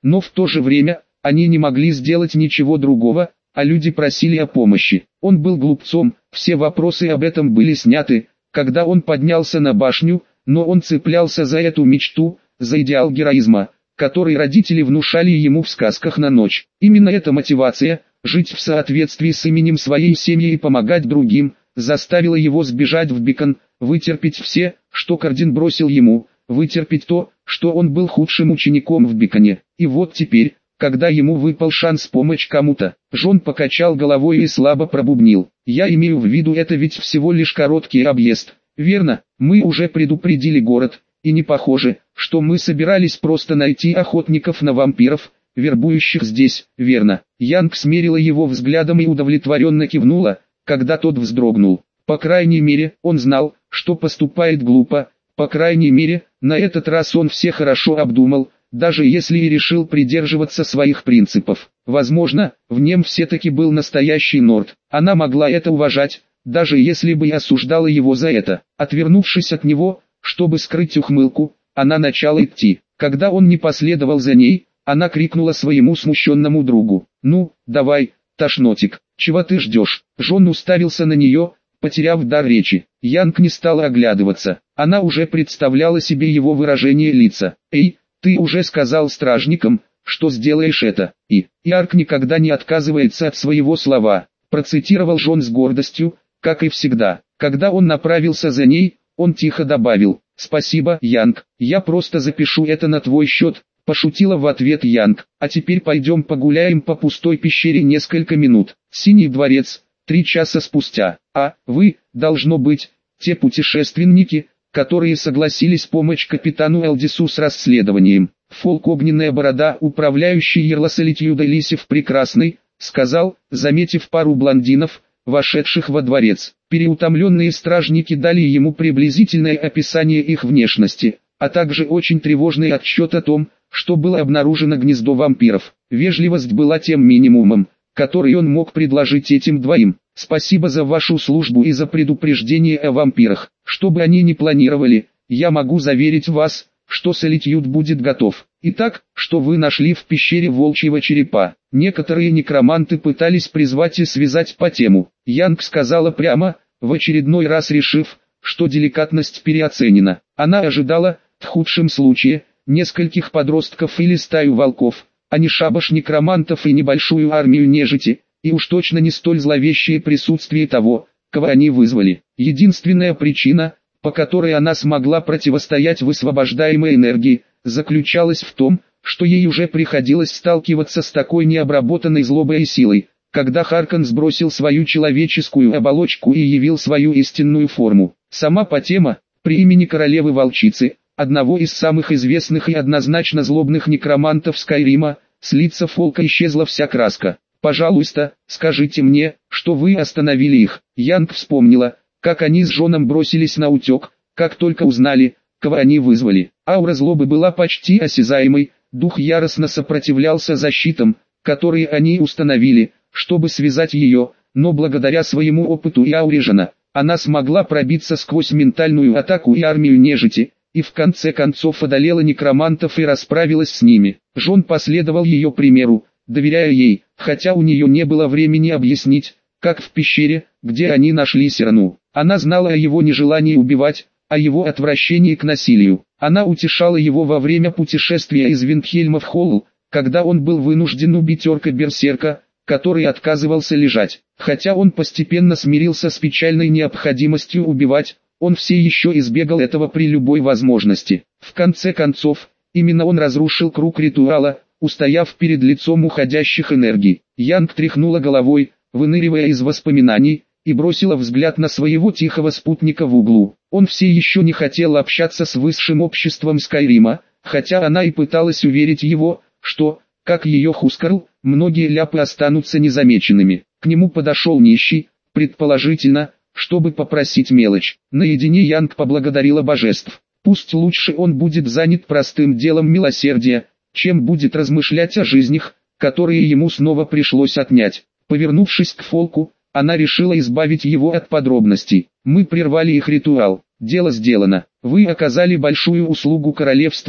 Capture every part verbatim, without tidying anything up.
но в то же время, они не могли сделать ничего другого, а люди просили о помощи. Он был глупцом, все вопросы об этом были сняты, когда он поднялся на башню, но он цеплялся за эту мечту, за идеал героизма, который родители внушали ему в сказках на ночь. Именно эта мотивация, жить в соответствии с именем своей семьи и помогать другим, заставила его сбежать в Бикон, вытерпеть все, что Кардин бросил ему, вытерпеть то, что он был худшим учеником в Биконе. И вот теперь, когда ему выпал шанс помочь кому-то, Джон покачал головой и слабо пробубнил: «Я имею в виду, это ведь всего лишь короткий объезд, верно? Мы уже предупредили город, и не похоже, что мы собирались просто найти охотников на вампиров, вербующих здесь, верно?» Янг смерила его взглядом и удовлетворенно кивнула, когда тот вздрогнул. По крайней мере, он знал, что поступает глупо, по крайней мере, на этот раз он все хорошо обдумал, даже если и решил придерживаться своих принципов. Возможно, в нем все-таки был настоящий Норд. Она могла это уважать, даже если бы и осуждала его за это. Отвернувшись от него, чтобы скрыть ухмылку, она начала идти. Когда он не последовал за ней, она крикнула своему смущенному другу: «Ну, давай, тошнотик, чего ты ждешь?» Джон уставился на нее, потеряв дар речи. Янг не стала оглядываться. Она уже представляла себе его выражение лица. «Эй, ты уже сказал стражникам, что сделаешь это?» И «Ярк никогда не отказывается от своего слова», процитировал Джон с гордостью, как и всегда. Когда он направился за ней, он тихо добавил: «Спасибо, Янг, я просто запишу это на твой счет», пошутила в ответ Янг. «А теперь пойдем погуляем по пустой пещере несколько минут». Синий дворец, три часа спустя. «А, вы, должно быть, те путешественники, которые согласились помочь капитану Элдису с расследованием». Фолк Огненная Борода, управляющий Ерласолитью Делисев Прекрасный, сказал, заметив пару блондинов, вошедших во дворец. Переутомленные стражники дали ему приблизительное описание их внешности, а также очень тревожный отчет о том, что было обнаружено гнездо вампиров. Вежливость была тем минимумом, который он мог предложить этим двоим. «Спасибо за вашу службу и за предупреждение о вампирах. Что бы они ни планировали, я могу заверить вас, что Солитьюд будет готов. Итак, что вы нашли в пещере волчьего черепа?» Некоторые некроманты пытались призвать и связать по тему. Янг сказала прямо, в очередной раз решив, что деликатность переоценена. Она ожидала, в худшем случае, нескольких подростков или стаю волков, а не шабаш некромантов и небольшую армию нежити, и уж точно не столь зловещее присутствие того, кого они вызвали. Единственная причина, по которой она смогла противостоять высвобождаемой энергии, заключалась в том, что ей уже приходилось сталкиваться с такой необработанной злобой и силой, когда Харкон сбросил свою человеческую оболочку и явил свою истинную форму. Сама потема, при имени королевы-волчицы, одного из самых известных и однозначно злобных некромантов Скайрима, с лица Фолка исчезла вся краска. «Пожалуйста, скажите мне, что вы остановили их». Янг вспомнила, как они с Джоном бросились на утек, как только узнали, кого они вызвали. Аура злобы была почти осязаемой, дух яростно сопротивлялся защитам, которые они установили, чтобы связать ее, но благодаря своему опыту и ауре Жона, она смогла пробиться сквозь ментальную атаку и армию нежити, и в конце концов одолела некромантов и расправилась с ними. Джон последовал ее примеру, доверяя ей, хотя у нее не было времени объяснить, как в пещере, где они нашли Сирану. Она знала о его нежелании убивать, о его отвращении к насилию. Она утешала его во время путешествия из Виндхельма в Холл, когда он был вынужден убить орка-берсерка, который отказывался лежать. Хотя он постепенно смирился с печальной необходимостью убивать, он все еще избегал этого при любой возможности. В конце концов, именно он разрушил круг ритуала, устояв перед лицом уходящих энергий. Янг тряхнула головой, выныривая из воспоминаний, и бросила взгляд на своего тихого спутника в углу. Он все еще не хотел общаться с высшим обществом Скайрима, хотя она и пыталась уверить его, что, как ее Хускарл, многие ляпы останутся незамеченными. К нему подошел нищий, предположительно, чтобы попросить мелочь. Наедине Янг поблагодарила божеств. Пусть лучше он будет занят простым делом милосердия, чем будет размышлять о жизнях, которые ему снова пришлось отнять. Повернувшись к Фолку, она решила избавить его от подробностей. «Мы прервали их ритуал. Дело сделано. Вы оказали большую услугу королевству,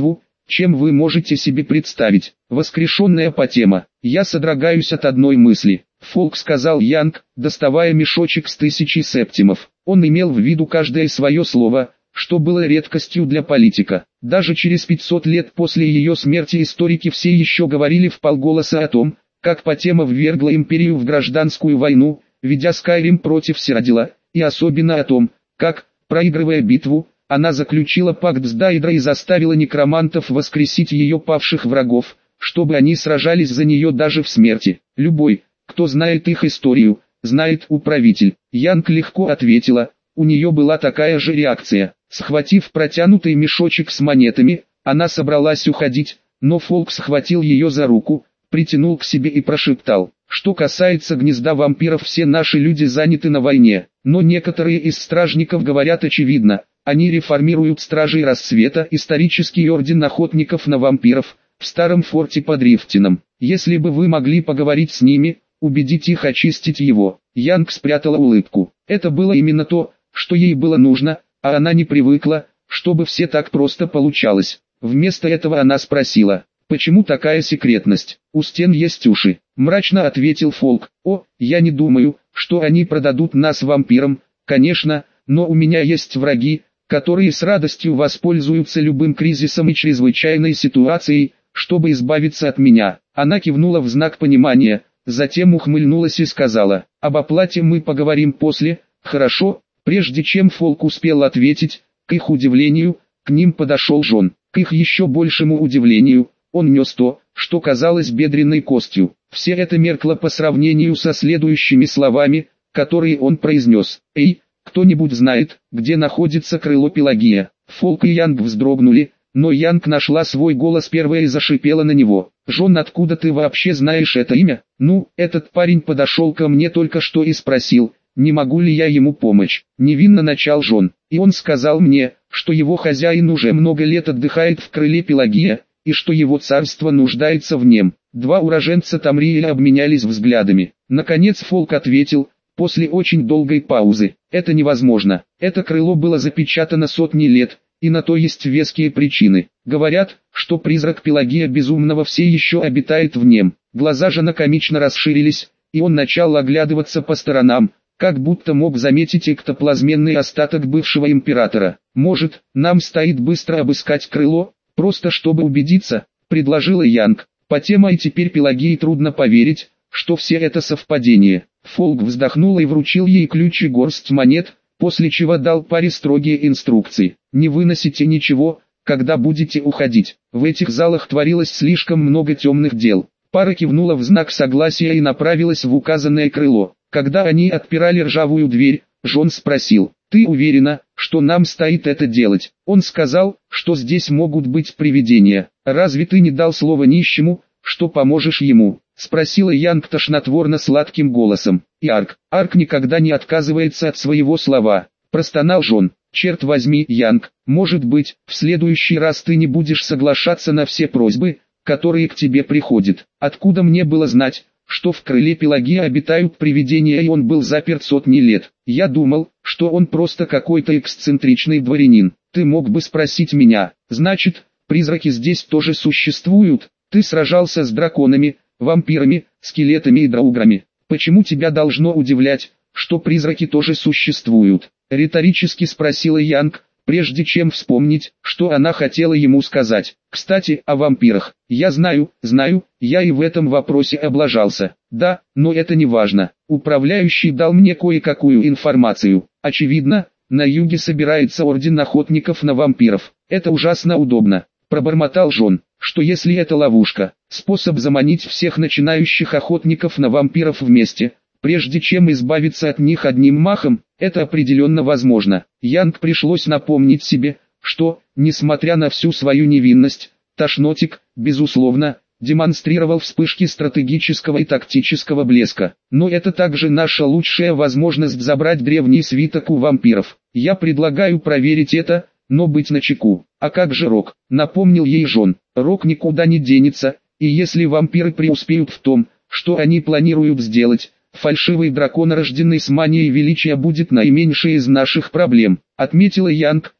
чем вы можете себе представить. Воскрешенная Патема. Я содрогаюсь от одной мысли. Фолк, сказал Янг, доставая мешочек с тысячей септимов. Он имел в виду каждое свое слово, что было редкостью для политика. Даже через пятьсот лет после ее смерти историки все еще говорили вполголоса о том, как Патема ввергла империю в гражданскую войну, ведя Скайрим против Сиродила, и особенно о том, как, проигрывая битву, она заключила пакт с Дайдрой и заставила некромантов воскресить ее павших врагов, чтобы они сражались за нее даже в смерти. Любой, кто знает их историю, знает управитель. Янг легко ответила, у нее была такая же реакция. Схватив протянутый мешочек с монетами, она собралась уходить, но Фолк схватил ее за руку, притянул к себе и прошептал: что касается гнезда вампиров, все наши люди заняты на войне, но некоторые из стражников говорят очевидно, они реформируют Стражей Рассвета, исторический орден охотников на вампиров, в старом форте под Рифтином. Если бы вы могли поговорить с ними, убедить их очистить его. Янг спрятала улыбку. Это было именно то, что ей было нужно, а она не привыкла, чтобы все так просто получалось. Вместо этого она спросила: почему такая секретность? У стен есть уши. Мрачно ответил Фолк. О, я не думаю, что они продадут нас вампирам, конечно, но у меня есть враги, которые с радостью воспользуются любым кризисом и чрезвычайной ситуацией, чтобы избавиться от меня. Она кивнула в знак понимания, затем ухмыльнулась и сказала: об оплате мы поговорим после, хорошо? Прежде чем Фолк успел ответить, к их удивлению, к ним подошел Джон. К их еще большему удивлению, он нес то, что казалось бедренной костью. Все это меркло по сравнению со следующими словами, которые он произнес. «Эй, кто-нибудь знает, где находится крыло Пелагия?» Фолк и Янг вздрогнули, но Янг нашла свой голос первая и зашипела на него. «Джон, откуда ты вообще знаешь это имя?» «Ну, этот парень подошел ко мне только что и спросил, не могу ли я ему помочь?» Невинно начал Джон. «И он сказал мне, что его хозяин уже много лет отдыхает в крыле Пелагия, и что его царство нуждается в нем». Два уроженца Тамриэля обменялись взглядами. Наконец Фолк ответил, после очень долгой паузы: «Это невозможно. Это крыло было запечатано сотни лет, и на то есть веские причины. Говорят, что призрак Пелагия Безумного все еще обитает в нем». Глаза Жана комично расширились, и он начал оглядываться по сторонам, как будто мог заметить эктоплазменный остаток бывшего императора. «Может, нам стоит быстро обыскать крыло, просто чтобы убедиться?» — предложила Янг. Патема и теперь Пелагии трудно поверить, что все это совпадение. Фолк вздохнул и вручил ей ключ и горсть монет, после чего дал паре строгие инструкции. «Не выносите ничего, когда будете уходить. В этих залах творилось слишком много темных дел». Пара кивнула в знак согласия и направилась в указанное крыло. Когда они отпирали ржавую дверь, Джон спросил: «Ты уверена, что нам стоит это делать?» Он сказал, что здесь могут быть привидения. «Разве ты не дал слово нищему, что поможешь ему?» — спросила Янг тошнотворно-сладким голосом. «И Арк, Арк никогда не отказывается от своего слова», — простонал Джон. «Черт возьми, Янг, может быть, в следующий раз ты не будешь соглашаться на все просьбы, которые к тебе приходят. Откуда мне было знать, что в крыле Пелагия обитают привидения и он был заперт сотни лет? Я думал, что он просто какой-то эксцентричный дворянин. Ты мог бы спросить меня. Значит, призраки здесь тоже существуют? Ты сражался с драконами, вампирами, скелетами и драуграми. Почему тебя должно удивлять, что призраки тоже существуют?» — риторически спросила Янг, прежде чем вспомнить, что она хотела ему сказать. «Кстати, о вампирах. Я знаю, знаю, я и в этом вопросе облажался. Да, но это не важно. Управляющий дал мне кое-какую информацию. Очевидно, на юге собирается орден охотников на вампиров. Это ужасно удобно», — пробормотал Джон. «Что если это ловушка, способ заманить всех начинающих охотников на вампиров вместе, прежде чем избавиться от них одним махом? Это определенно возможно». Янг пришлось напомнить себе, что, несмотря на всю свою невинность, Тошнотик, безусловно, демонстрировал вспышки стратегического и тактического блеска. «Но это также наша лучшая возможность забрать древний свиток у вампиров. Я предлагаю проверить это, но быть начеку». «А как же Рок?» — напомнил ей Джон. «Рок никуда не денется, и если вампиры преуспеют в том, что они планируют сделать, фальшивый дракон, рожденный с манией величия, будет наименьшей из наших проблем», — отметила Янг,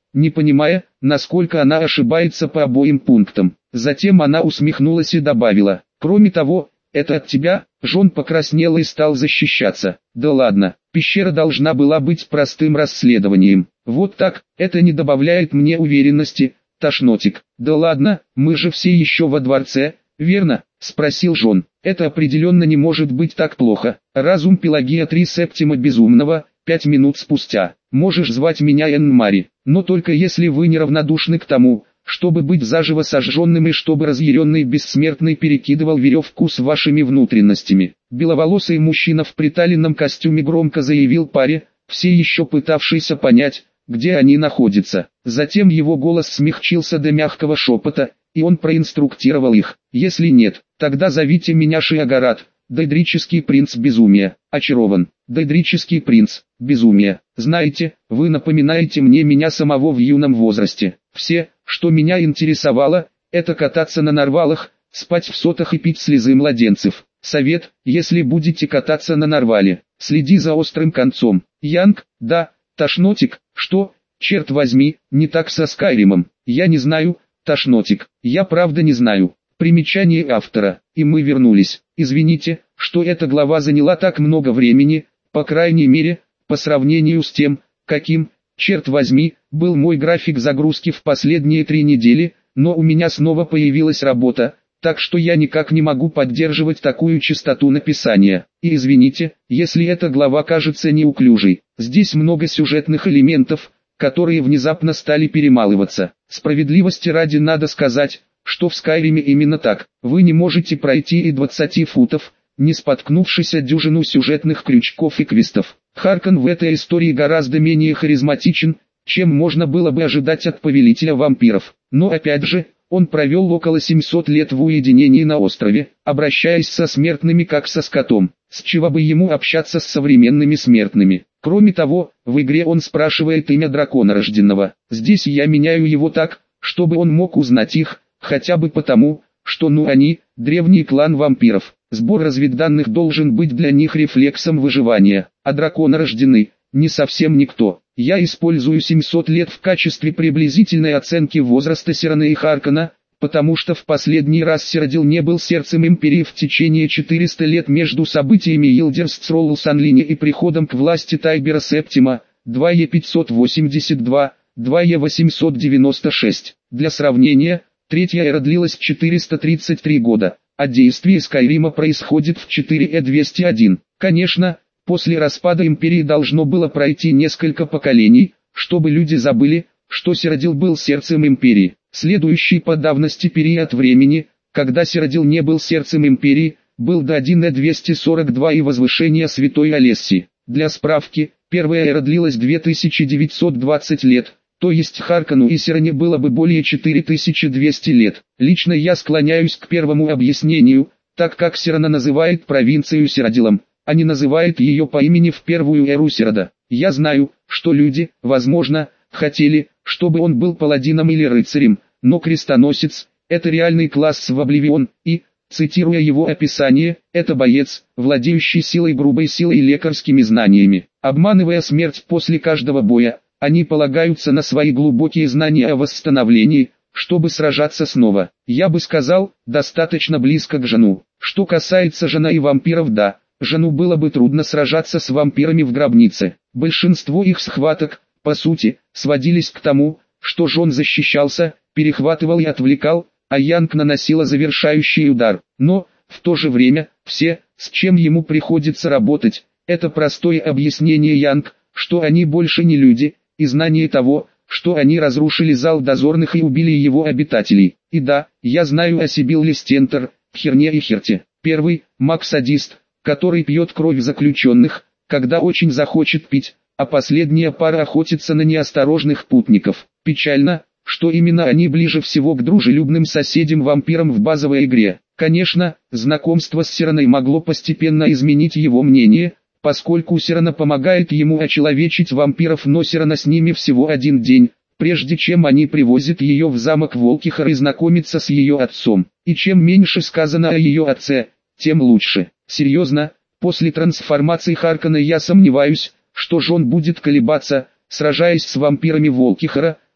не понимая, насколько она ошибается по обоим пунктам. Затем она усмехнулась и добавила: «Кроме того, это от тебя». Джон покраснел и стал защищаться. «Да ладно, пещера должна была быть простым расследованием. Вот так, это не добавляет мне уверенности, тошнотик». «Да ладно, мы же все еще во дворце, верно?» — спросил Джон. «Это определенно не может быть так плохо». Разум Пелагия три Септима Безумного, пять минут спустя. «Можешь звать меня Энн-Мари, но только если вы неравнодушны к тому, чтобы быть заживо сожженным и чтобы разъяренный бессмертный перекидывал веревку с вашими внутренностями». Беловолосый мужчина в приталенном костюме громко заявил паре, все еще пытавшийся понять, где они находятся. Затем его голос смягчился до мягкого шепота, и он проинструктировал их: «Если нет, тогда зовите меня Шиагарат, Дейдрический принц безумия». «Очарован, Дейдрический принц безумия. Знаете, вы напоминаете мне меня самого в юном возрасте. Все, что меня интересовало, это кататься на нарвалах, спать в сотах и пить слезы младенцев. Совет: если будете кататься на нарвале, следи за острым концом». Янг: «Да, тошнотик, что, черт возьми, не так со Скайримом?» «Я не знаю, тошнотик, я правда не знаю». Примечание автора. И мы вернулись. Извините, что эта глава заняла так много времени, по крайней мере, по сравнению с тем, каким, черт возьми, был мой график загрузки в последние три недели, но у меня снова появилась работа, так что я никак не могу поддерживать такую частоту написания. И извините, если эта глава кажется неуклюжей. Здесь много сюжетных элементов, которые внезапно стали перемалываться. Справедливости ради надо сказать, что в Скайриме именно так. Вы не можете пройти и двадцати футов, не споткнувшись о дюжину сюжетных крючков и квестов. Харкон в этой истории гораздо менее харизматичен, чем можно было бы ожидать от повелителя вампиров. Но опять же, он провел около семисот лет в уединении на острове, обращаясь со смертными как со скотом. С чего бы ему общаться с современными смертными? Кроме того, в игре он спрашивает имя дракона рожденного. Здесь я меняю его так, чтобы он мог узнать их, хотя бы потому, что ну они, древний клан вампиров. Сбор разведданных должен быть для них рефлексом выживания, а драконы рождены, не совсем никто. Я использую семьсот лет в качестве приблизительной оценки возраста Сираны и Харкона, потому что в последний раз Сиродил не был сердцем Империи в течение четырёхсот лет между событиями Йилдерстроул Санлини и приходом к власти Тайбера Септима, два Е пятьсот восемьдесят два, два Е восемьсот девяносто шесть. Для сравнения, третья эра длилась четыреста тридцать три года, а действие Скайрима происходит в четыре Е двести один. Конечно, после распада Империи должно было пройти несколько поколений, чтобы люди забыли, что Сиродил был сердцем Империи. Следующий по давности период времени, когда Сиродил не был сердцем Империи, был до один Е двести сорок два и возвышение Святой Олессии. Для справки, первая эра длилась две тысячи девятьсот двадцать лет, то есть Харкону и Сиране было бы более четыре тысячи двухсот лет. Лично я склоняюсь к первому объяснению, так как Сирана называет провинцию Сиродилом, а не называет ее по имени в первую эру Сирода. Я знаю, что люди, возможно, хотели, чтобы он был паладином или рыцарем, но крестоносец – это реальный класс в Обливион, и, цитируя его описание, это боец, владеющий силой, грубой силой и лекарскими знаниями. Обманывая смерть после каждого боя, они полагаются на свои глубокие знания о восстановлении, чтобы сражаться снова. Я бы сказал, достаточно близко к Жану. Что касается Жана и вампиров, да, Жану было бы трудно сражаться с вампирами в гробнице. Большинство их схваток, по сути, сводились к тому, что Жон защищался, перехватывал и отвлекал, а Янг наносила завершающий удар. Но, в то же время, все, с чем ему приходится работать, это простое объяснение Янг, что они больше не люди, и знание того, что они разрушили зал дозорных и убили его обитателей. И да, я знаю о Сибилле Стентер, Херне и Херте. Первый – маг-садист, который пьет кровь заключенных, когда очень захочет пить, а последняя пара охотится на неосторожных путников. Печально, что именно они ближе всего к дружелюбным соседям-вампирам в базовой игре. Конечно, знакомство с Сираной могло постепенно изменить его мнение, поскольку Сирана помогает ему очеловечить вампиров, но Сирана с ними всего один день, прежде чем они привозят ее в замок Волкихар и знакомиться с ее отцом. И чем меньше сказано о ее отце, тем лучше. Серьезно, после трансформации Харкона я сомневаюсь, что Жон будет колебаться, сражаясь с вампирами Волкихара,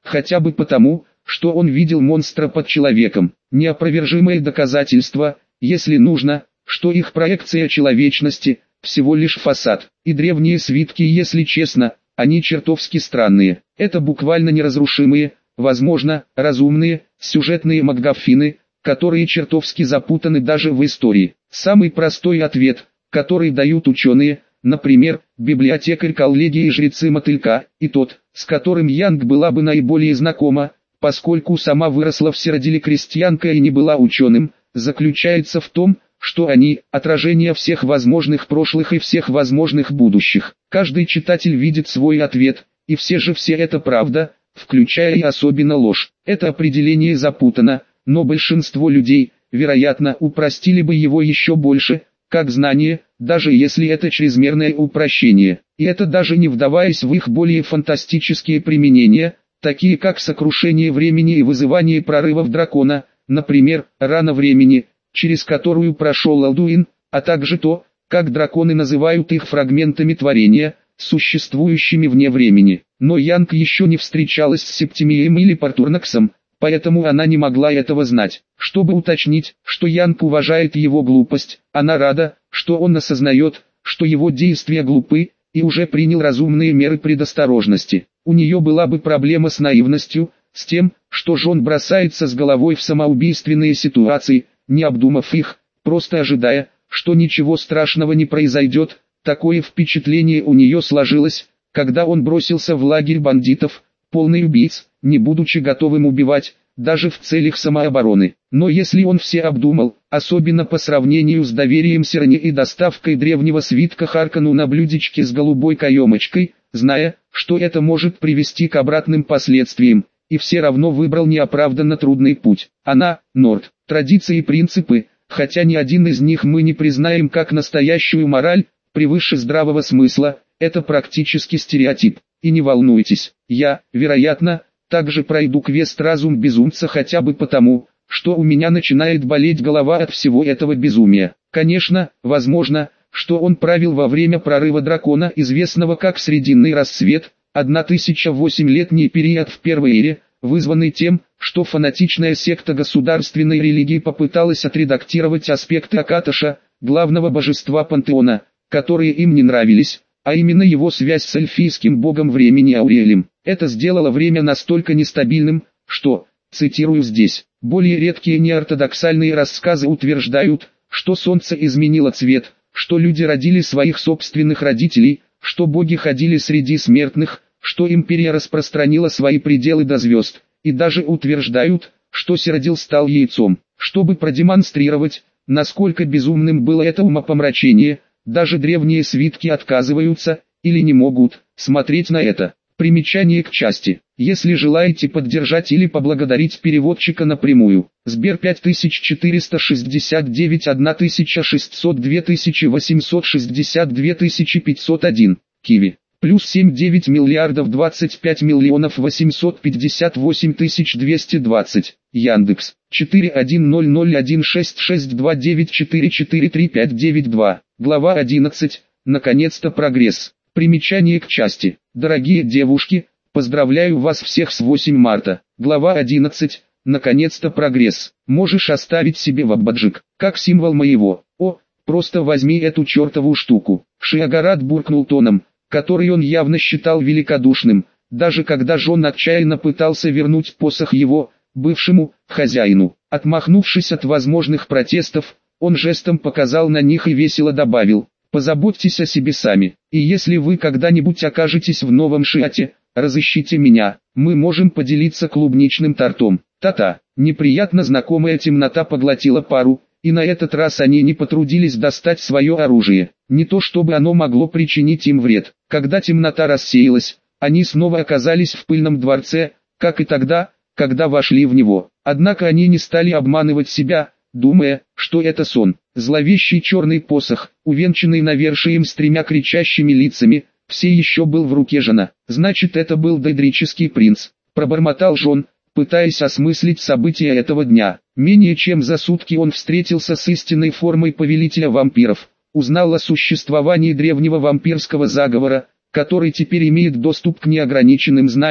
хотя бы потому, что он видел монстра под человеком. Неопровержимое доказательство, если нужно, что их проекция человечности – всего лишь фасад. И древние свитки, если честно, они чертовски странные. Это буквально неразрушимые, возможно, разумные, сюжетные макгаффины, которые чертовски запутаны даже в истории. Самый простой ответ, который дают ученые, например, библиотекарь коллегии жрецы мотылька, и тот, с которым Янг была бы наиболее знакома, поскольку сама выросла в Сиродиле крестьянка и не была ученым, заключается в том, что они – отражение всех возможных прошлых и всех возможных будущих. Каждый читатель видит свой ответ, и все же все это правда, включая и особенно ложь. Это определение запутано, но большинство людей, вероятно, упростили бы его еще больше, как знание, даже если это чрезмерное упрощение. И это даже не вдаваясь в их более фантастические применения, такие как сокрушение времени и вызывание прорывов дракона, например, рана времени, через которую прошел Алдуин, а также то, как драконы называют их фрагментами творения, существующими вне времени. Но Янг еще не встречалась с Септимием или Портурнаксом, поэтому она не могла этого знать. Чтобы уточнить, что Янг уважает его глупость, она рада, что он осознает, что его действия глупы, и уже принял разумные меры предосторожности. У нее была бы проблема с наивностью, с тем, что Джон бросается с головой в самоубийственные ситуации, не обдумав их, просто ожидая, что ничего страшного не произойдет. Такое впечатление у нее сложилось, когда он бросился в лагерь бандитов, полный убийц, не будучи готовым убивать, даже в целях самообороны. Но если он все обдумал, особенно по сравнению с доверием Сирни и доставкой древнего свитка Харкону на блюдечке с голубой каемочкой, зная, что это может привести к обратным последствиям, и все равно выбрал неоправданно трудный путь. Она, Норд, традиции и принципы, хотя ни один из них мы не признаем как настоящую мораль, превыше здравого смысла, это практически стереотип. И не волнуйтесь, я, вероятно, также пройду квест «Разум безумца» хотя бы потому, что у меня начинает болеть голова от всего этого безумия. Конечно, возможно, что он правил во время прорыва дракона, известного как Срединный рассвет, тысяча восьмилетний период в Первой эре, вызванный тем, что фанатичная секта государственной религии попыталась отредактировать аспекты Акаташа, главного божества пантеона, которые им не нравились, а именно его связь с эльфийским богом времени Аурелем. Это сделало время настолько нестабильным, что, цитирую здесь, более редкие неортодоксальные рассказы утверждают, что солнце изменило цвет, что люди родили своих собственных родителей, что боги ходили среди смертных, что империя распространила свои пределы до звезд, и даже утверждают, что Сиродил стал яйцом. Чтобы продемонстрировать, насколько безумным было это умопомрачение, даже древние свитки отказываются, или не могут, смотреть на это. Примечание к части. Если желаете поддержать или поблагодарить переводчика напрямую, Сбер пять тысяч четыреста шестьдесят девять тысяча шестьсот два тысячи восемьсот шестьдесят два тысячи пятьсот один, Киви, плюс семь девять миллиардов двадцать пять миллионов восемьсот пятьдесят восемь тысяч двести двадцать, Яндекс, четыре один ноль ноль один шесть шесть два девять четыре четыре три пять девять два, глава одиннадцать, наконец-то прогресс. Примечание к части. Дорогие девушки, поздравляю вас всех с восьмым марта. Глава одиннадцать. Наконец-то прогресс. Можешь оставить себе ваббаджик, как символ моего. О, просто возьми эту чертову штуку. Шиагарат буркнул тоном, который он явно считал великодушным, даже когда Джон отчаянно пытался вернуть посох его, бывшему, хозяину. Отмахнувшись от возможных протестов, он жестом показал на них и весело добавил: позаботьтесь о себе сами, и если вы когда-нибудь окажетесь в Новом Шиате, разыщите меня, мы можем поделиться клубничным тортом. Та-та, неприятно знакомая темнота поглотила пару, и на этот раз они не потрудились достать свое оружие, не то чтобы оно могло причинить им вред. Когда темнота рассеялась, они снова оказались в пыльном дворце, как и тогда, когда вошли в него. Однако они не стали обманывать себя, думая, что это сон. Зловещий черный посох, увенчанный навершием с тремя кричащими лицами, все еще был в руке Жона. Значит, это был дейдрический принц, пробормотал Жон, пытаясь осмыслить события этого дня. Менее чем за сутки он встретился с истинной формой повелителя вампиров, узнал о существовании древнего вампирского заговора, который теперь имеет доступ к неограниченным знаниям,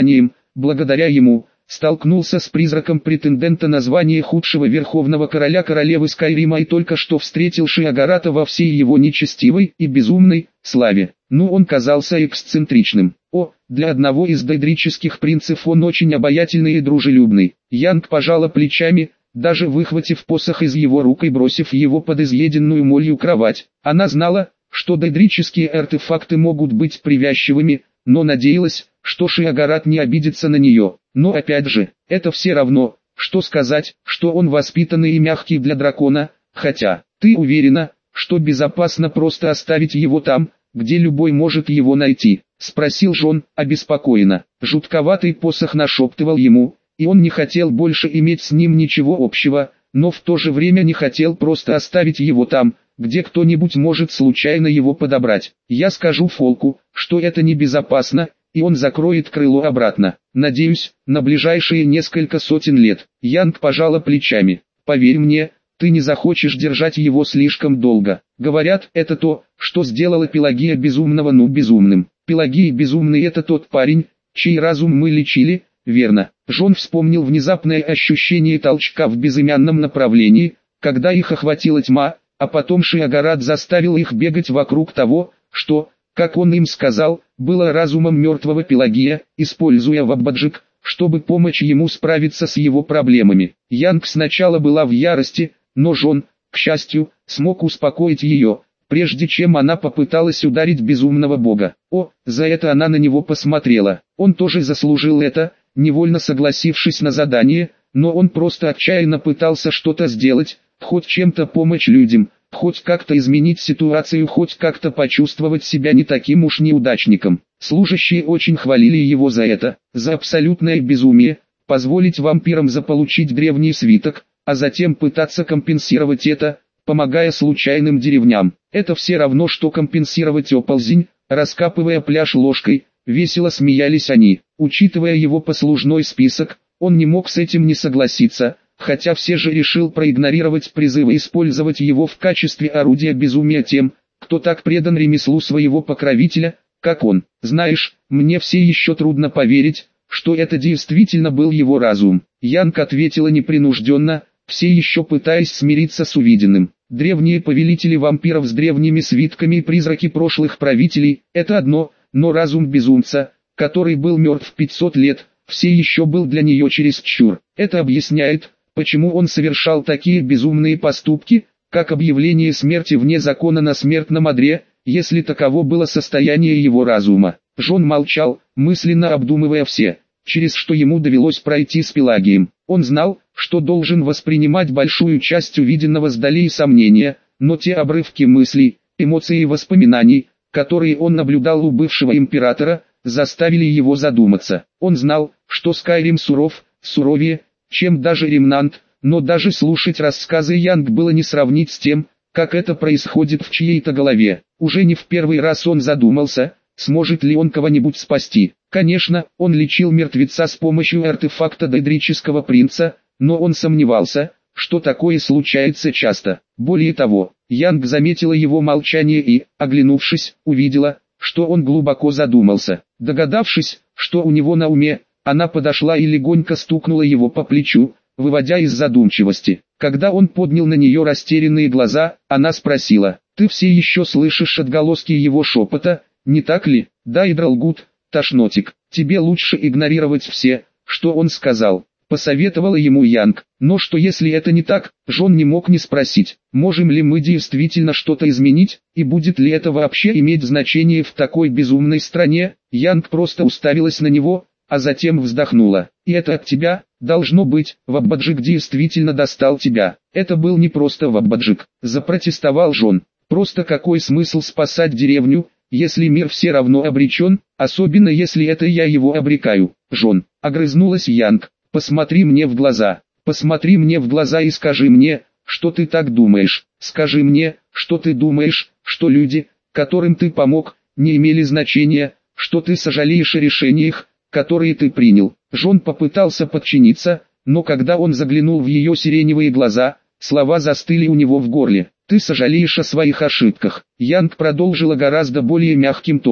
благодаря ему, столкнулся с призраком претендента на звание худшего верховного короля королевы Скайрима и только что встретил Шиагарата во всей его нечестивой и безумной славе. Ну, он казался эксцентричным. О, для одного из дейдрических принцев он очень обаятельный и дружелюбный. Янг пожала плечами, даже выхватив посох из его рук и бросив его под изъеденную молью кровать. Она знала, что дейдрические артефакты могут быть привязчивыми, но надеялась, что Шиагарат не обидится на нее. Но опять же, это все равно, что сказать, что он воспитанный и мягкий для дракона, хотя, ты уверена, что безопасно просто оставить его там, где любой может его найти? Спросил Джон, обеспокоенно. Жутковатый посох нашептывал ему, и он не хотел больше иметь с ним ничего общего, но в то же время не хотел просто оставить его там, где кто-нибудь может случайно его подобрать. Я скажу Фолку, что это небезопасно, и он закроет крыло обратно. Надеюсь, на ближайшие несколько сотен лет. Янг пожала плечами. Поверь мне, ты не захочешь держать его слишком долго. Говорят, это то, что сделало Пелагия безумного ну безумным. Пелагия безумный — это тот парень, чей разум мы лечили, верно? Джон вспомнил внезапное ощущение толчка в безымянном направлении, когда их охватила тьма, а потом Шиагарат заставил их бегать вокруг того, что, как он им сказал, было разумом мертвого Пелагия, используя Ваббаджик, чтобы помочь ему справиться с его проблемами. Янг сначала была в ярости, но Джон, к счастью, смог успокоить ее, прежде чем она попыталась ударить безумного бога. О, за это она на него посмотрела. Он тоже заслужил это, невольно согласившись на задание, но он просто отчаянно пытался что-то сделать, хоть чем-то помочь людям, хоть как-то изменить ситуацию, хоть как-то почувствовать себя не таким уж неудачником. Служащие очень хвалили его за это, за абсолютное безумие, позволить вампирам заполучить древний свиток, а затем пытаться компенсировать это, помогая случайным деревням. Это все равно, что компенсировать оползень, раскапывая пляж ложкой, весело смеялись они. Учитывая его послужной список, он не мог с этим не согласиться, хотя все же решил проигнорировать призывы использовать его в качестве орудия безумия тем, кто так предан ремеслу своего покровителя, как он. Знаешь, мне все еще трудно поверить, что это действительно был его разум. Янг ответила непринужденно, все еще пытаясь смириться с увиденным. Древние повелители вампиров с древними свитками и призраки прошлых правителей – это одно, но разум безумца, который был мертв пятьсот лет, все еще был для нее чересчур. Это объясняет, почему он совершал такие безумные поступки, как объявление смерти вне закона на смертном одре, если таково было состояние его разума. Джон молчал, мысленно обдумывая все, через что ему довелось пройти с Пелагием. Он знал, что должен воспринимать большую часть увиденного с долей сомнения, но те обрывки мыслей, эмоций и воспоминаний, которые он наблюдал у бывшего императора, заставили его задуматься. Он знал, что Скайрим суров, суровее, чем даже Ремнант, но даже слушать рассказы Янг было не сравнить с тем, как это происходит в чьей-то голове. Уже не в первый раз он задумался, сможет ли он кого-нибудь спасти. Конечно, он лечил мертвеца с помощью артефакта дейдрического принца, но он сомневался, что такое случается часто. Более того, Янг заметила его молчание и, оглянувшись, увидела, что он глубоко задумался. Догадавшись, что у него на уме, она подошла и легонько стукнула его по плечу, выводя из задумчивости. Когда он поднял на нее растерянные глаза, она спросила: «Ты все еще слышишь отголоски его шепота, не так ли?» «Да, Идралгут, тошнотик, тебе лучше игнорировать все, что он сказал», — посоветовала ему Янг. Но что если это не так, Джон не мог не спросить, можем ли мы действительно что-то изменить, и будет ли это вообще иметь значение в такой безумной стране. Янг просто уставилась на него, а затем вздохнула. «И это от тебя, должно быть, Ваббаджик действительно достал тебя». «Это был не просто Ваббаджик», — запротестовал Джон. «Просто какой смысл спасать деревню, если мир все равно обречен, особенно если это я его обрекаю?» «Джон», — огрызнулась Янг, — «посмотри мне в глаза, посмотри мне в глаза и скажи мне, что ты так думаешь. Скажи мне, что ты думаешь, что люди, которым ты помог, не имели значения, что ты сожалеешь о решениях, которые ты принял». Джон попытался подчиниться, но когда он заглянул в ее сиреневые глаза, слова застыли у него в горле. «Ты сожалеешь о своих ошибках». Янг продолжила гораздо более мягким тоном.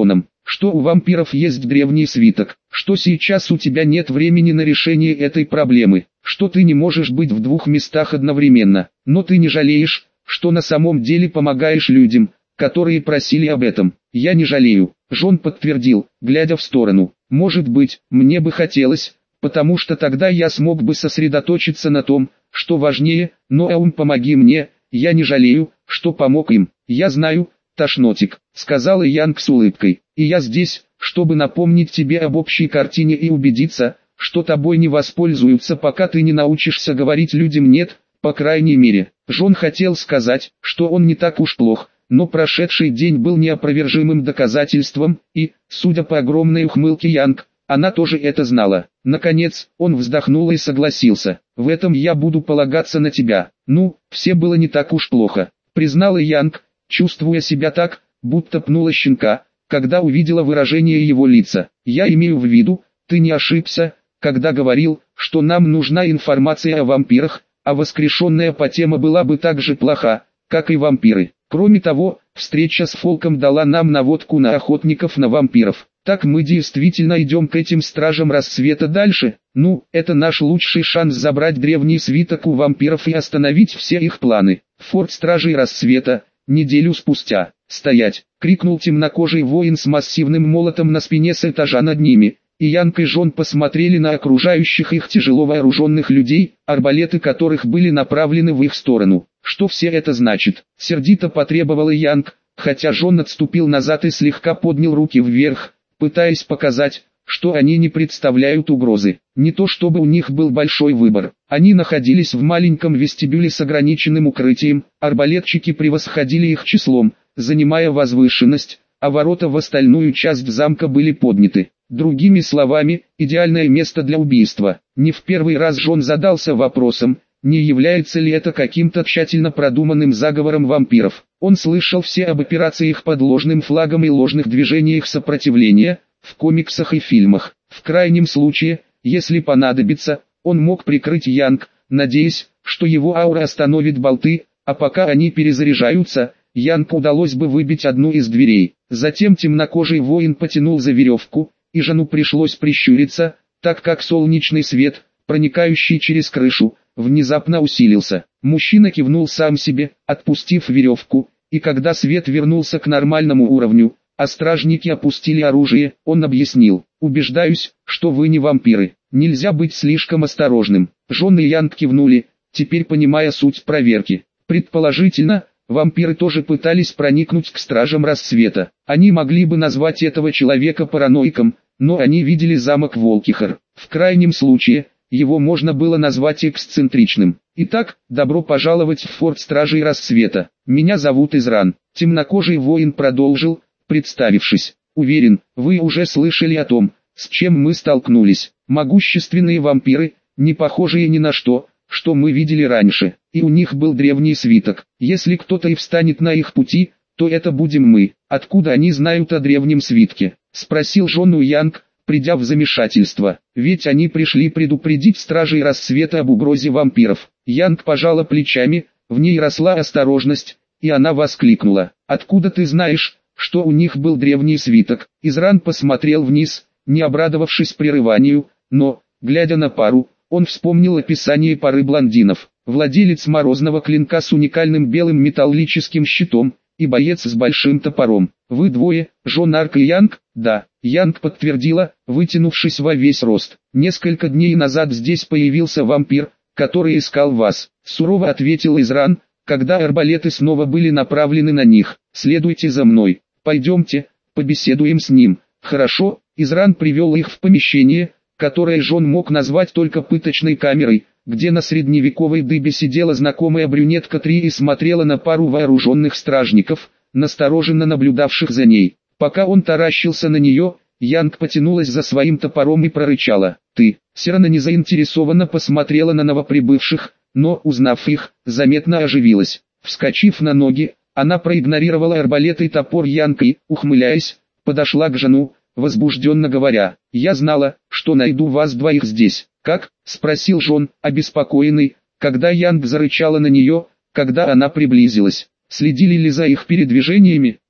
что у вампиров есть древний свиток, что сейчас у тебя нет времени на решение этой проблемы, что ты не можешь быть в двух местах одновременно, но ты не жалеешь, что на самом деле помогаешь людям, которые просили об этом. Я не жалею, Джон подтвердил, глядя в сторону. Может быть, мне бы хотелось, потому что тогда я смог бы сосредоточиться на том, что важнее, но Аум, помоги мне, я не жалею, что помог им. Я знаю, тошнотик, сказала Янг с улыбкой, и я здесь, чтобы напомнить тебе об общей картине и убедиться, что тобой не воспользуются, пока ты не научишься говорить людям «нет», по крайней мере. Джон хотел сказать, что он не так уж плох, но прошедший день был неопровержимым доказательством, и, судя по огромной ухмылке Янг, она тоже это знала. Наконец, он вздохнул и согласился. В этом я буду полагаться на тебя. Ну, все было не так уж плохо, признала Янг, чувствуя себя так, будто пнула щенка, когда увидела выражение его лица. Я имею в виду, ты не ошибся, когда говорил, что нам нужна информация о вампирах, а воскрешенная Патема была бы так же плоха, как и вампиры. Кроме того, встреча с Фолком дала нам наводку на охотников на вампиров. Так мы действительно идем к этим стражам рассвета дальше? Ну, это наш лучший шанс забрать древний свиток у вампиров и остановить все их планы. Форт Стражей Рассвета, неделю спустя. «Стоять!» — крикнул темнокожий воин с массивным молотом на спине с этажа над ними. И Янг и Джон посмотрели на окружающих их тяжело вооруженных людей, арбалеты которых были направлены в их сторону. «Что все это значит?» — сердито потребовала Янг, хотя Джон отступил назад и слегка поднял руки вверх, пытаясь показать, что они не представляют угрозы. Не то чтобы у них был большой выбор. Они находились в маленьком вестибюле с ограниченным укрытием, арбалетчики превосходили их числом, занимая возвышенность, а ворота в остальную часть замка были подняты. Другими словами, идеальное место для убийства. Не в первый раз Джон задался вопросом, не является ли это каким-то тщательно продуманным заговором вампиров. Он слышал все об операциях под ложным флагом и ложных движениях сопротивления, в комиксах и фильмах. В крайнем случае, если понадобится, он мог прикрыть Янг, надеясь, что его аура остановит болты, а пока они перезаряжаются, Янг удалось бы выбить одну из дверей. Затем темнокожий воин потянул за веревку, и Жану пришлось прищуриться, так как солнечный свет, проникающий через крышу, внезапно усилился. Мужчина кивнул сам себе, отпустив веревку, и когда свет вернулся к нормальному уровню, а стражники опустили оружие, он объяснил: «Убеждаюсь, что вы не вампиры. Нельзя быть слишком осторожным». Джон и Янг кивнули, теперь понимая суть проверки. Предположительно, вампиры тоже пытались проникнуть к стражам рассвета. Они могли бы назвать этого человека параноиком, но они видели замок Волкихар. В крайнем случае, его можно было назвать эксцентричным. Итак, добро пожаловать в форт Стражей Рассвета. Меня зовут Изран. Темнокожий воин продолжил, представившись. Уверен, вы уже слышали о том, с чем мы столкнулись. Могущественные вампиры, не похожие ни на что, что мы видели раньше. И у них был древний свиток. Если кто-то и встанет на их пути, то это будем мы. Откуда они знают о древнем свитке? Спросил Джон у Янг, придя в замешательство. Ведь они пришли предупредить Стражей Рассвета об угрозе вампиров. Янг пожала плечами, в ней росла осторожность, и она воскликнула: «Откуда ты знаешь, что у них был древний свиток?» Изран посмотрел вниз, не обрадовавшись прерыванию, но, глядя на пару, он вспомнил описание пары блондинов. Владелец морозного клинка с уникальным белым металлическим щитом, и боец с большим топором. «Вы двое, Джон Арк и Янг?» «Да», Янг подтвердила, вытянувшись во весь рост. «Несколько дней назад здесь появился вампир, который искал вас», — сурово ответил Изран, когда арбалеты снова были направлены на них. «Следуйте за мной. Пойдемте, побеседуем с ним». «Хорошо». Изран привел их в помещение, которое Джон мог назвать только пыточной камерой, где на средневековой дыбе сидела знакомая брюнетка Три и смотрела на пару вооруженных стражников, настороженно наблюдавших за ней. Пока он таращился на нее, Янг потянулась за своим топором и прорычала: «Ты». Сирана незаинтересованно посмотрела на новоприбывших, но, узнав их, заметно оживилась. Вскочив на ноги, она проигнорировала арбалет и топор Янг и, ухмыляясь, подошла к Жану, возбужденно говоря: «Я знала, что найду вас двоих здесь». «Как?» — спросил Джон, обеспокоенный, когда Янг зарычала на нее, когда она приблизилась. «Следили ли за их передвижениями?»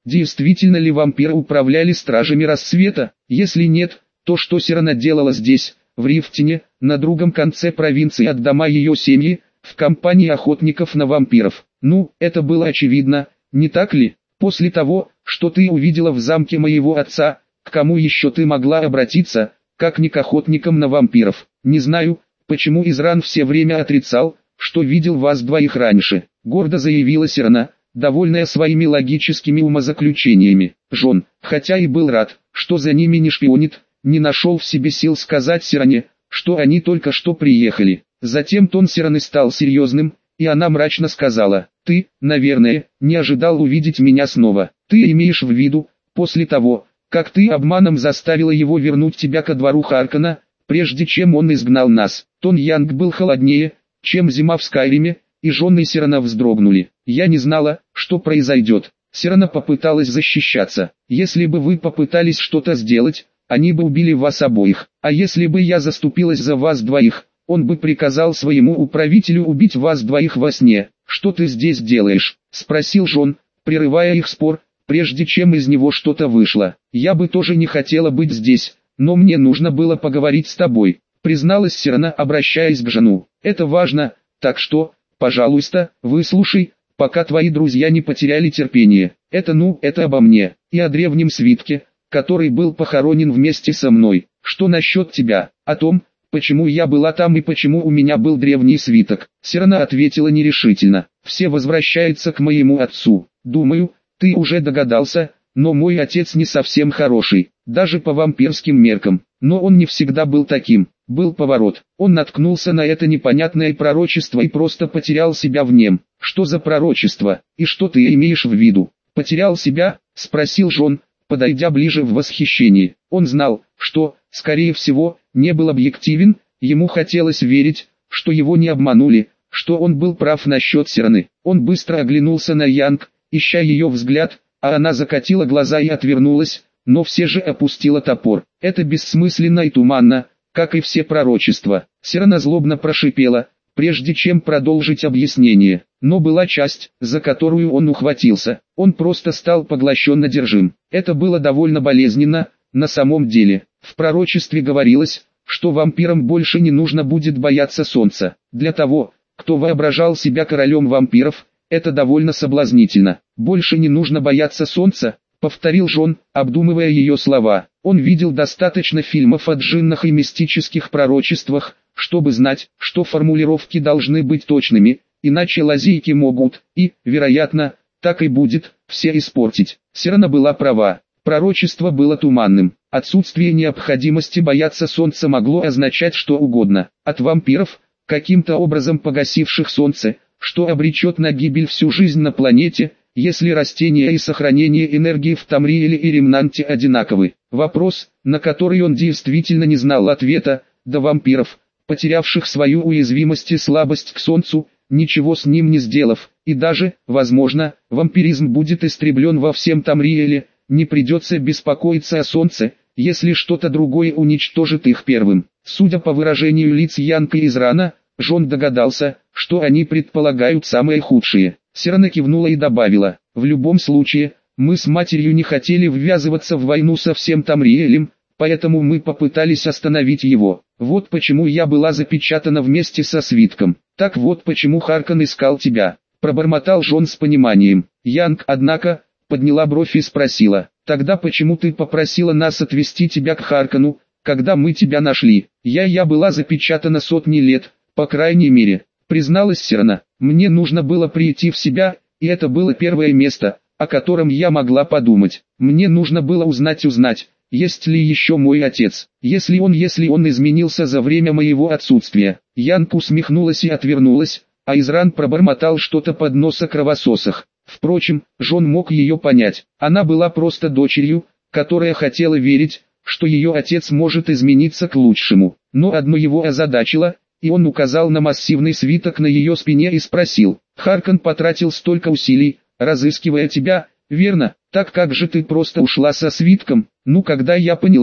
Действительно ли вампиры управляли стражами рассвета? Если нет, то что Сирана делала здесь, в Рифтине, на другом конце провинции от дома ее семьи, в компании охотников на вампиров? Ну, это было очевидно, не так ли? После того, что ты увидела в замке моего отца, к кому еще ты могла обратиться, как не к охотникам на вампиров? Не знаю, почему Изран все время отрицал, что видел вас двоих раньше, гордо заявила Сирана, довольная своими логическими умозаключениями. Жон, хотя и был рад, что за ними не шпионит, не нашел в себе сил сказать Сиране, что они только что приехали. Затем тон Сираны стал серьезным, и она мрачно сказала: «Ты, наверное, не ожидал увидеть меня снова. Ты имеешь в виду, после того, как ты обманом заставила его вернуть тебя ко двору Харкона, прежде чем он изгнал нас». Тон Янг был холоднее, чем зима в Скайриме, и жены Сирана вздрогнули. «Я не знала, что произойдет». Сирана попыталась защищаться. «Если бы вы попытались что-то сделать, они бы убили вас обоих. А если бы я заступилась за вас двоих, он бы приказал своему управителю убить вас двоих во сне. Что ты здесь делаешь?» — спросил Жон, прерывая их спор, прежде чем из него что-то вышло. «Я бы тоже не хотела быть здесь, но мне нужно было поговорить с тобой», — призналась Сирана, обращаясь к Жону. «Это важно, так что, пожалуйста, выслушай, пока твои друзья не потеряли терпение. Это ну, это обо мне, и о древнем свитке, который был похоронен вместе со мной. Что насчет тебя? О том, почему я была там и почему у меня был древний свиток?» Сирана ответила нерешительно. «Все возвращаются к моему отцу. Думаю, ты уже догадался, но мой отец не совсем хороший, даже по вампирским меркам. Но он не всегда был таким. Был поворот. Он наткнулся на это непонятное пророчество и просто потерял себя в нем». «Что за пророчество? И что ты имеешь в виду?» «Потерял себя?» — спросил Жон, подойдя ближе в восхищении. Он знал, что, скорее всего, не был объективен, ему хотелось верить, что его не обманули, что он был прав насчет Сираны. Он быстро оглянулся на Янг, ища ее взгляд, а она закатила глаза и отвернулась, но все же опустила топор. «Это бессмысленно и туманно, как и все пророчества». Сирана злобно прошипела, прежде чем продолжить объяснение. Но была часть, за которую он ухватился. Он просто стал поглощен одержим. Это было довольно болезненно, на самом деле. В пророчестве говорилось, что вампирам больше не нужно будет бояться солнца. Для того, кто воображал себя королем вампиров, это довольно соблазнительно. «Больше не нужно бояться солнца», — повторил Жон, обдумывая ее слова. Он видел достаточно фильмов о джиннах и мистических пророчествах, чтобы знать, что формулировки должны быть точными, иначе лазейки могут, и, вероятно, так и будет, все испортить. Сирана была права. Пророчество было туманным. Отсутствие необходимости бояться солнца могло означать что угодно. От вампиров, каким-то образом погасивших солнце, что обречет на гибель всю жизнь на планете, если растения и сохранение энергии в Тамриэле и Ремнанте одинаковы. Вопрос, на который он действительно не знал ответа, до вампиров, потерявших свою уязвимость и слабость к солнцу, ничего с ним не сделав, и даже, возможно, вампиризм будет истреблен во всем Тамриэле, не придется беспокоиться о солнце, если что-то другое уничтожит их первым. Судя по выражению лиц Янка и Израна, Жон догадался, что они предполагают самое худшее. Сирана кивнула и добавила: «В любом случае, мы с матерью не хотели ввязываться в войну со всем Тамриэлем, поэтому мы попытались остановить его. Вот почему я была запечатана вместе со свитком. Так вот почему Харкон искал тебя», — пробормотал Жон с пониманием. Янг, однако, подняла бровь и спросила: «Тогда почему ты попросила нас отвезти тебя к Харкону, когда мы тебя нашли?» «Я я была запечатана сотни лет, по крайней мере», — призналась Сирана. «Мне нужно было прийти в себя, и это было первое место, о котором я могла подумать. Мне нужно было узнать узнать, есть ли еще мой отец, если он если он изменился за время моего отсутствия». Янг усмехнулась и отвернулась, а Изран пробормотал что-то под нос о кровососах. Впрочем, Жон мог ее понять. Она была просто дочерью, которая хотела верить, что ее отец может измениться к лучшему. Но одно его озадачило, и он указал на массивный свиток на ее спине и спросил: «Харкон потратил столько усилий, разыскивая тебя, верно? Так как же ты просто ушла со свитком?» «Ну, когда я поняла,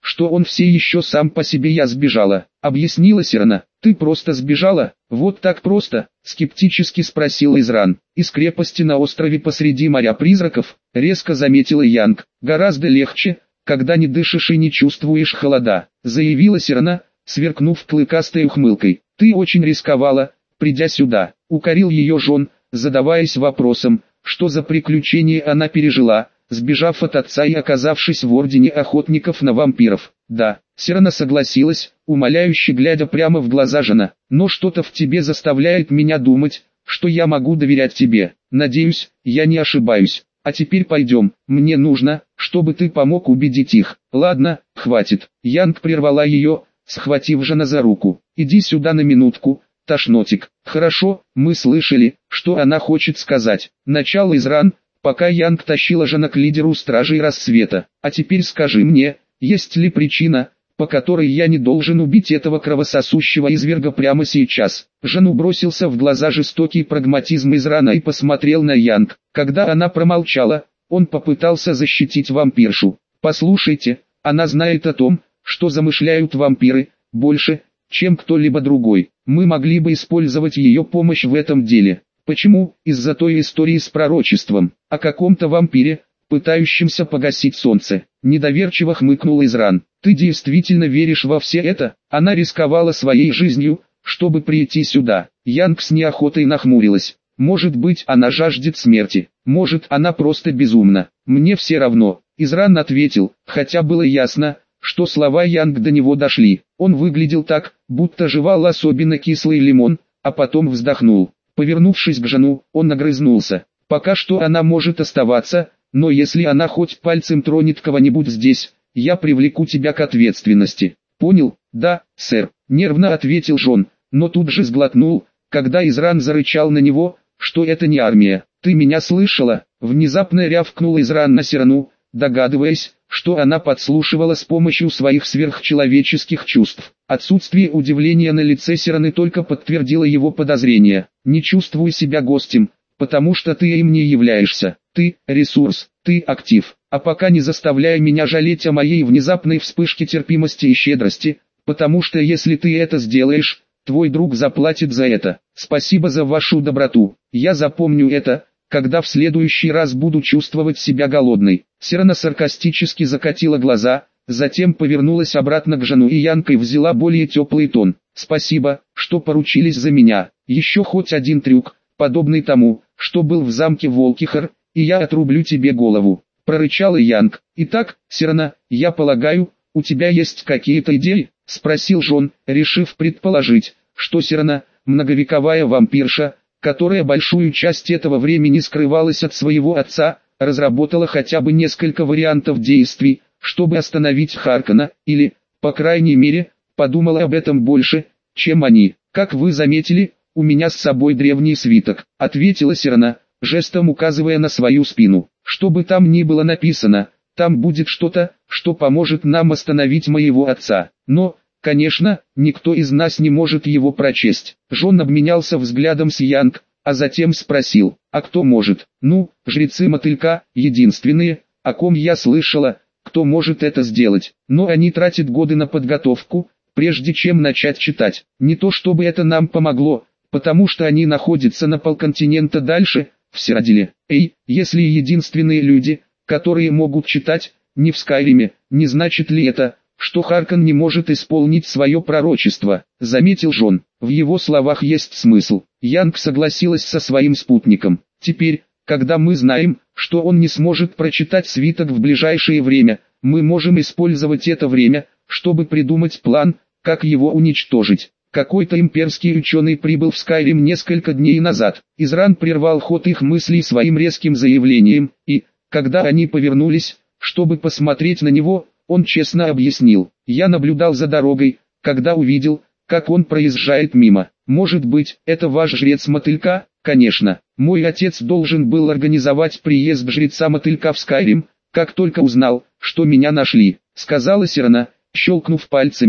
что он все еще сам по себе. Я сбежала, объяснила Сирена. Ты просто сбежала? Вот так просто? Скептически спросил Изран. Из крепости на острове посреди моря призраков, резко заметила Янг. Гораздо легче, когда не дышишь и не чувствуешь холода, заявила Сирена, сверкнув клыкастой ухмылкой. Ты очень рисковала, придя сюда. Укорил ее Жон, задаваясь вопросом, что за приключение она пережила, сбежав от отца и оказавшись в ордене охотников на вампиров. Да, Сирена согласилась, умоляюще глядя прямо в глаза Жона. Но что-то в тебе заставляет меня думать, что я могу доверять тебе. Надеюсь, я не ошибаюсь. А теперь пойдем, мне нужно, чтобы ты помог убедить их. Ладно, хватит. Янг прервала ее, схватив Жона за руку. Иди сюда на минутку, тошнотик. Хорошо, мы слышали, что она хочет сказать. Начал Изран, пока Янг тащила Жона к лидеру стражей рассвета. А теперь скажи мне, есть ли причина, по которой я не должен убить этого кровососущего изверга прямо сейчас? Жону бросился в глаза жестокий прагматизм Израна и посмотрел на Янг. Когда она промолчала, он попытался защитить вампиршу. Послушайте, она знает о том, что замышляют вампиры, больше, чем кто-либо другой. Мы могли бы использовать ее помощь в этом деле. Почему? Из-за той истории с пророчеством о каком-то вампире, пытающемся погасить солнце. Недоверчиво хмыкнул Изран. Ты действительно веришь во все это? Она рисковала своей жизнью, чтобы прийти сюда. Янг с неохотой нахмурилась. Может быть, она жаждет смерти. Может, она просто безумна. Мне все равно. Изран ответил, хотя было ясно, что слова Янг до него дошли. Он выглядел так, будто жевал особенно кислый лимон, а потом вздохнул. Повернувшись к Жону, он огрызнулся. Пока что она может оставаться, но если она хоть пальцем тронет кого-нибудь здесь, я привлеку тебя к ответственности. Понял? Да, сэр. Нервно ответил Жон, но тут же сглотнул, когда Изран зарычал на него, что это не армия. Ты меня слышала? Внезапно рявкнул Изран на Сирану, догадываясь, что она подслушивала с помощью своих сверхчеловеческих чувств. Отсутствие удивления на лице Сираны только подтвердило его подозрения. Не чувствуй себя гостем, потому что ты им не являешься. Ты – ресурс, ты – актив. А пока не заставляй меня жалеть о моей внезапной вспышке терпимости и щедрости, потому что если ты это сделаешь, твой друг заплатит за это. Спасибо за вашу доброту. Я запомню это, когда в следующий раз буду чувствовать себя голодной. Сирана саркастически закатила глаза, затем повернулась обратно к Жону и Янкой взяла более теплый тон. Спасибо, что поручились за меня. Еще хоть один трюк, подобный тому, что был в замке Волкихар, и я отрублю тебе голову. Прорычала Янг. Итак, Сирана, я полагаю, у тебя есть какие-то идеи? Спросил Жон, решив предположить, что Сирана, многовековая вампирша, которая большую часть этого времени скрывалась от своего отца, разработала хотя бы несколько вариантов действий, чтобы остановить Харкона, или, по крайней мере, подумала об этом больше, чем они. Как вы заметили, у меня с собой древний свиток, ответила Сирана, жестом указывая на свою спину. Что бы там ни было написано, там будет что-то, что поможет нам остановить моего отца. Но, конечно, никто из нас не может его прочесть. Жон обменялся взглядом с Янг, а затем спросил, а кто может? Ну, жрецы мотылька, единственные, о ком я слышала, кто может это сделать. Но они тратят годы на подготовку, прежде чем начать читать. Не то чтобы это нам помогло, потому что они находятся на полконтинента дальше, в Сиродиле. Эй, если единственные люди, которые могут читать, не в Скайриме, не значит ли это, что Харкон не может исполнить свое пророчество? Заметил Жон. В его словах есть смысл. Янг согласилась со своим спутником. Теперь, когда мы знаем, что он не сможет прочитать свиток в ближайшее время, мы можем использовать это время, чтобы придумать план, как его уничтожить. Какой-то имперский ученый прибыл в Скайрим несколько дней назад. Изран прервал ход их мыслей своим резким заявлением, и, когда они повернулись, чтобы посмотреть на него, он честно объяснил. Я наблюдал за дорогой, когда увидел, как он проезжает мимо. Может быть, это ваш жрец мотылька? Конечно. Мой отец должен был организовать приезд жреца мотылька в Скайрим, как только узнал, что меня нашли, сказала Сирана, щелкнув пальцами,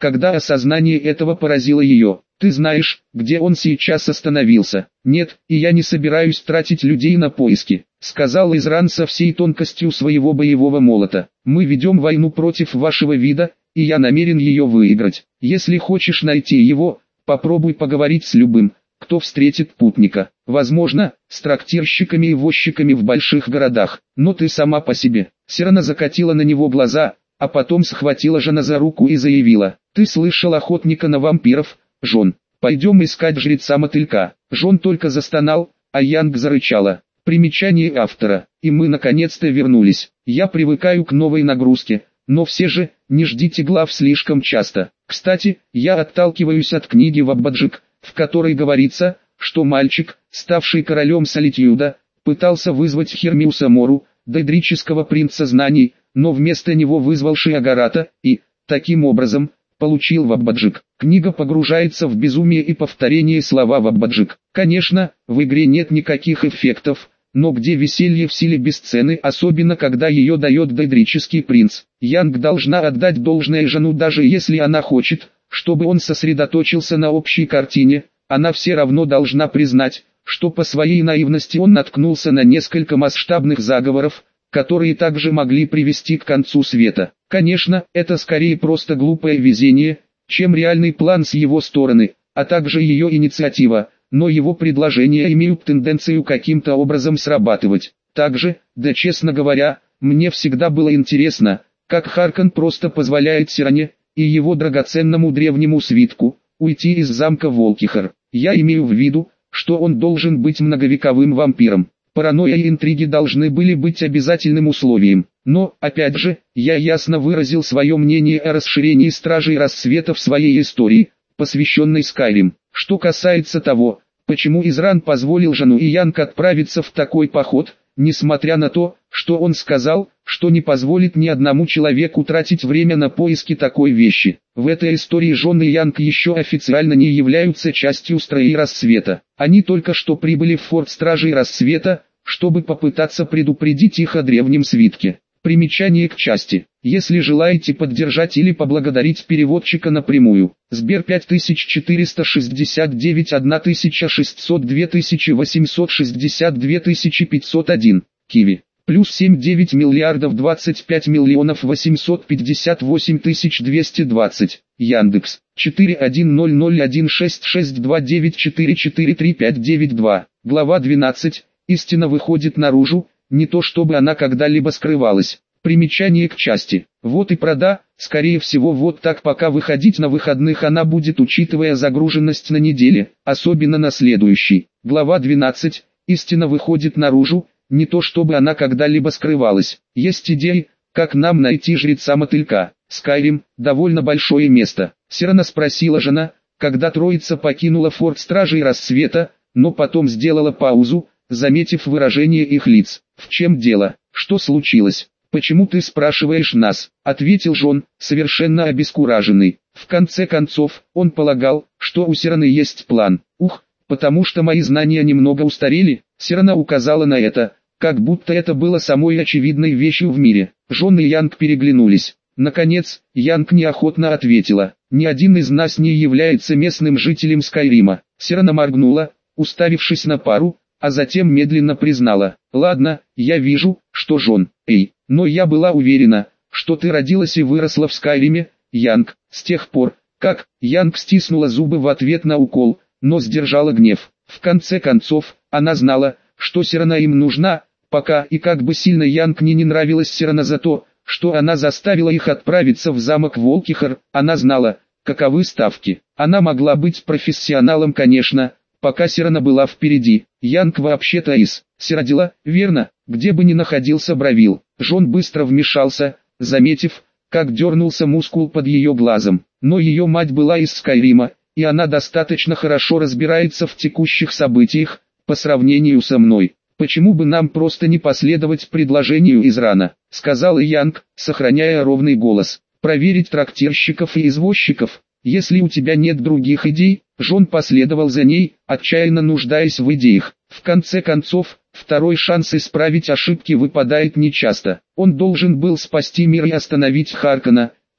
когда осознание этого поразило ее. «Ты знаешь, где он сейчас остановился?» «Нет, и я не собираюсь тратить людей на поиски», — сказал Изран со всей тонкостью своего боевого молота. «Мы ведем войну против вашего вида, и я намерен ее выиграть. Если хочешь найти его, попробуй поговорить с любым, кто встретит путника. Возможно, с трактирщиками и возчиками в больших городах, но ты сама по себе». Сирана закатила на него глаза, а потом схватила Жона за руку и заявила: «Ты слышал охотника на вампиров, Жон? Пойдем искать жреца мотылька». Жон только застонал, а Янг зарычала. Примечание автора. И мы наконец-то вернулись. Я привыкаю к новой нагрузке, но все же, не ждите глав слишком часто. Кстати, я отталкиваюсь от книги Ваббаджик, в которой говорится, что мальчик, ставший королем Солитьюда, пытался вызвать Хермиуса Мору, дейдрического принца знаний, но вместо него вызвал Шиагарата, и, таким образом, получил Ваббаджик. Книга погружается в безумие и повторение слова Ваббаджик. Конечно, в игре нет никаких эффектов, но где веселье в силе без цены, особенно когда ее дает дейдрический принц. Янг должна отдать должное Жону, даже если она хочет, чтобы он сосредоточился на общей картине, она все равно должна признать, что по своей наивности он наткнулся на несколько масштабных заговоров, которые также могли привести к концу света. Конечно, это скорее просто глупое везение, чем реальный план с его стороны, а также ее инициатива, но его предложения имеют тенденцию каким-то образом срабатывать. Также, да честно говоря, мне всегда было интересно, как Харкон просто позволяет Сиране и его драгоценному древнему свитку уйти из замка Волкихар. Я имею в виду, что он должен быть многовековым вампиром. Паранойя и интриги должны были быть обязательным условием. Но, опять же, я ясно выразил свое мнение о расширении Стражей Рассвета в своей истории, посвященной Скайрим. Что касается того, почему Изран позволил Жону и Янг отправиться в такой поход, несмотря на то, что он сказал, что не позволит ни одному человеку тратить время на поиски такой вещи. В этой истории Жон и Янг еще официально не являются частью Стражей Рассвета. Они только что прибыли в форт Стражей Рассвета, чтобы попытаться предупредить их о древнем свитке. Примечание к части. Если желаете поддержать или поблагодарить переводчика напрямую, Сбер пять тысяч четыреста шестьдесят девять тысяча шестьсот два восемьсот шестьдесят два пятьсот один, Киви, плюс семь девять миллиардов двадцать пять миллионов восемьсот пятьдесят восемь тысяч двести двадцать, Яндекс, четыре один ноль ноль один шесть шесть два девять четыре четыре три пять девять два, глава двенадцать, истина выходит наружу, не то чтобы она когда-либо скрывалась. Примечание к части. Вот и прода, скорее всего вот так пока выходить на выходных она будет, учитывая загруженность на неделе, особенно на следующий. Глава двенадцать. Истина выходит наружу, не то чтобы она когда-либо скрывалась. Есть идеи, как нам найти жреца мотылька. Скайрим, довольно большое место. Сирана спросила Жона, когда троица покинула форт Стражей Рассвета, но потом сделала паузу, заметив выражение их лиц. «В чем дело? Что случилось? Почему ты спрашиваешь нас?» — ответил Жон, совершенно обескураженный. В конце концов, он полагал, что у Сираны есть план. «Ух, потому что мои знания немного устарели», — Сирана указала на это, как будто это было самой очевидной вещью в мире. Жон и Янг переглянулись. Наконец, Янг неохотно ответила: «Ни один из нас не является местным жителем Скайрима». Сирана моргнула, уставившись на пару, а затем медленно признала: «Ладно, я вижу, что Жон, эй, но я была уверена, что ты родилась и выросла в Скайриме, Янг, с тех пор, как...» Янг стиснула зубы в ответ на укол, но сдержала гнев. В конце концов, она знала, что Сирана им нужна, пока и как бы сильно Янг не не нравилась Сирана за то, что она заставила их отправиться в замок Волкихар, она знала, каковы ставки. Она могла быть профессионалом, конечно, пока Сирана была впереди. Янг вообще-то из Сиродила, верно, где бы ни находился Бравил. Жон быстро вмешался, заметив, как дернулся мускул под ее глазом. Но ее мать была из Скайрима, и она достаточно хорошо разбирается в текущих событиях, по сравнению со мной. «Почему бы нам просто не последовать предложению Израна?» — сказал Янг, сохраняя ровный голос. «Проверить трактирщиков и извозчиков. Если у тебя нет других идей». Жон последовал за ней, отчаянно нуждаясь в идеях. В конце концов, второй шанс исправить ошибки выпадает нечасто. Он должен был спасти мир и остановить Харкона,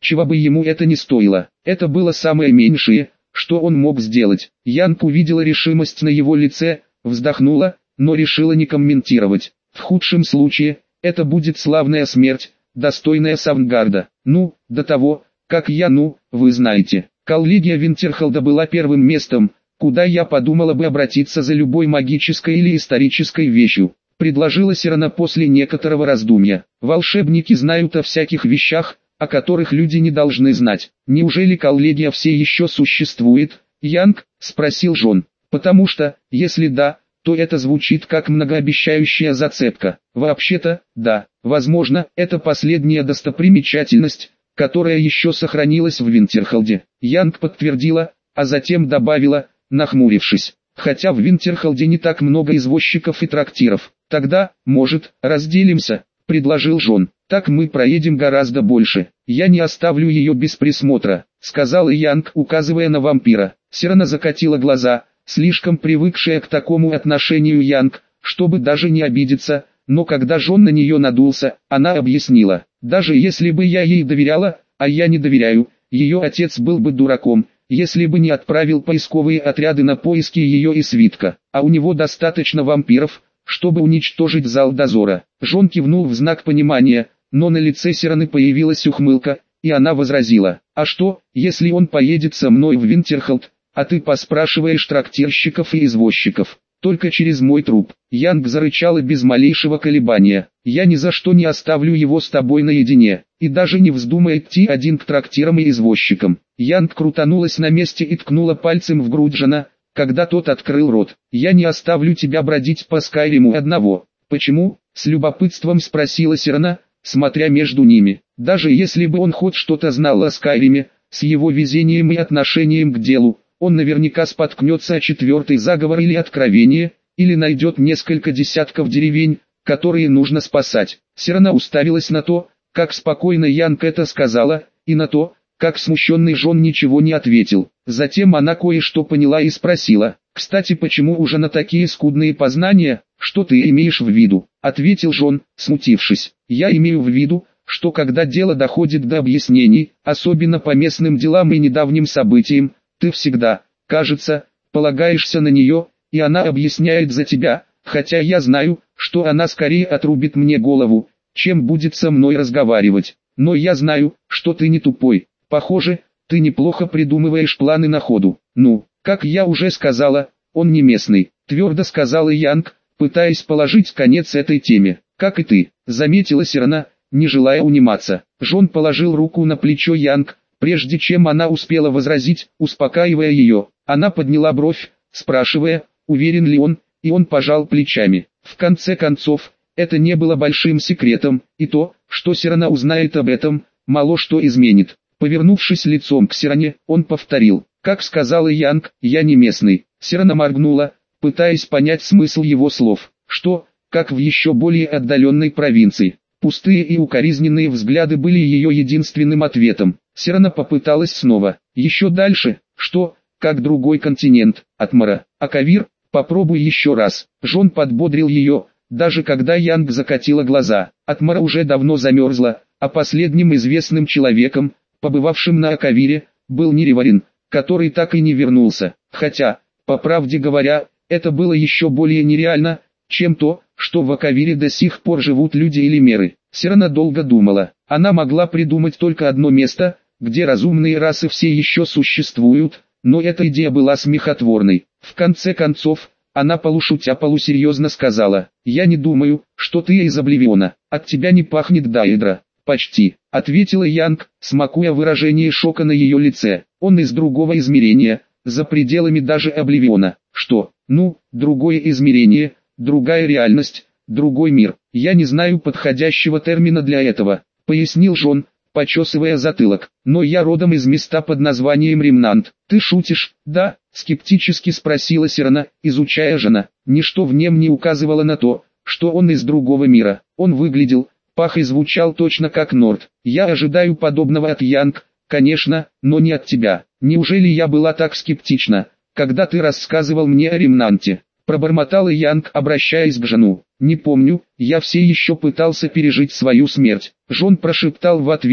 чего бы ему это ни стоило. Это было самое меньшее, что он мог сделать. Янг увидела решимость на его лице, вздохнула, но решила не комментировать. В худшем случае, это будет славная смерть, достойная Савнгарда. Ну, до того, как я, ну, вы знаете. Коллегия Винтерхолда была первым местом, куда я подумала бы обратиться за любой магической или исторической вещью, предложила Сирана после некоторого раздумья. Волшебники знают о всяких вещах, о которых люди не должны знать. Неужели коллегия все еще существует? Янг, спросил Джон. Потому что, если да, то это звучит как многообещающая зацепка. Вообще-то, да, возможно, это последняя достопримечательность, которая еще сохранилась в Винтерхолде. Янг подтвердила, а затем добавила, нахмурившись. Хотя в Винтерхолде не так много извозчиков и трактиров. Тогда, может, разделимся, предложил Джон. Так мы проедем гораздо больше. Я не оставлю ее без присмотра, сказал Янг, указывая на вампира. Сирана закатила глаза, слишком привыкшая к такому отношению Янг, чтобы даже не обидеться, но когда Джон на нее надулся, она объяснила. Даже если бы я ей доверяла, а я не доверяю, ее отец был бы дураком, если бы не отправил поисковые отряды на поиски ее и свитка, а у него достаточно вампиров, чтобы уничтожить зал дозора. Джон кивнул в знак понимания, но на лице Сираны появилась ухмылка, и она возразила: «А что, если он поедет со мной в Винтерхолд, а ты поспрашиваешь трактирщиков и извозчиков, только через мой труп?» Янг зарычала без малейшего колебания. «Я ни за что не оставлю его с тобой наедине, и даже не вздумай идти один к трактирам и извозчикам». Янг крутанулась на месте и ткнула пальцем в грудь Джона, когда тот открыл рот. «Я не оставлю тебя бродить по Скайриму одного». «Почему?» — с любопытством спросила Сирана, смотря между ними. Даже если бы он хоть что-то знал о Скайриме, с его везением и отношением к делу, он наверняка споткнется о четвертый заговор или откровение, или найдет несколько десятков деревень, которые нужно спасать. Сирана уставилась на то, как спокойно Янг это сказала, и на то, как смущенный Джон ничего не ответил. Затем она кое-что поняла и спросила: «Кстати, почему уже на такие скудные познания, что ты имеешь в виду?» Ответил Джон, смутившись: «Я имею в виду, что когда дело доходит до объяснений, особенно по местным делам и недавним событиям, ты всегда, кажется, полагаешься на нее, и она объясняет за тебя, хотя я знаю, что она скорее отрубит мне голову, чем будет со мной разговаривать. Но я знаю, что ты не тупой. Похоже, ты неплохо придумываешь планы на ходу». «Ну, как я уже сказала, он не местный», — твердо сказала Янг, пытаясь положить конец этой теме. «Как и ты», — заметила Сирана, не желая униматься. Джон положил руку на плечо Янг, прежде чем она успела возразить, успокаивая ее. Она подняла бровь, спрашивая, уверен ли он, и он пожал плечами. В конце концов, это не было большим секретом, и то, что Сирана узнает об этом, мало что изменит. Повернувшись лицом к Сиране, он повторил: «Как сказала Янг, я не местный». Сирана моргнула, пытаясь понять смысл его слов. Что, как в еще более отдаленной провинции? Пустые и укоризненные взгляды были ее единственным ответом. Сирана попыталась снова. «Еще дальше? Что, как другой континент? Атмара? Акавир? Попробуй еще раз». Джон подбодрил ее, даже когда Янг закатила глаза. Атмара уже давно замерзла, а последним известным человеком, побывавшим на Акавире, был Нериварин, который так и не вернулся. Хотя, по правде говоря, это было еще более нереально, чем то, что в Акавире до сих пор живут люди или меры. Сирана долго думала. Она могла придумать только одно место, где разумные расы все еще существуют, но эта идея была смехотворной. В конце концов, она полушутя полусерьезно сказала: «Я не думаю, что ты из Обливиона. От тебя не пахнет Дайдра». «Почти», — ответила Янг, смакуя выражение шока на ее лице. «Он из другого измерения, за пределами даже Обливиона». «Что? Ну, другое измерение, другая реальность, другой мир. Я не знаю подходящего термина для этого», — пояснил Джон, почесывая затылок. «Но я родом из места под названием Ремнант». «Ты шутишь?» «Да», — скептически спросила Сирана, изучая Джона. Ничто в нем не указывало на то, что он из другого мира. Он выглядел, пах и звучал точно как Норд. «Я ожидаю подобного от Янг, конечно, но не от тебя. Неужели я была так скептична, когда ты рассказывал мне о Ремнанте?» Пробормотала Янг, обращаясь к Джону. «Не помню, я все еще пытался пережить свою смерть». Джон прошептал в ответ: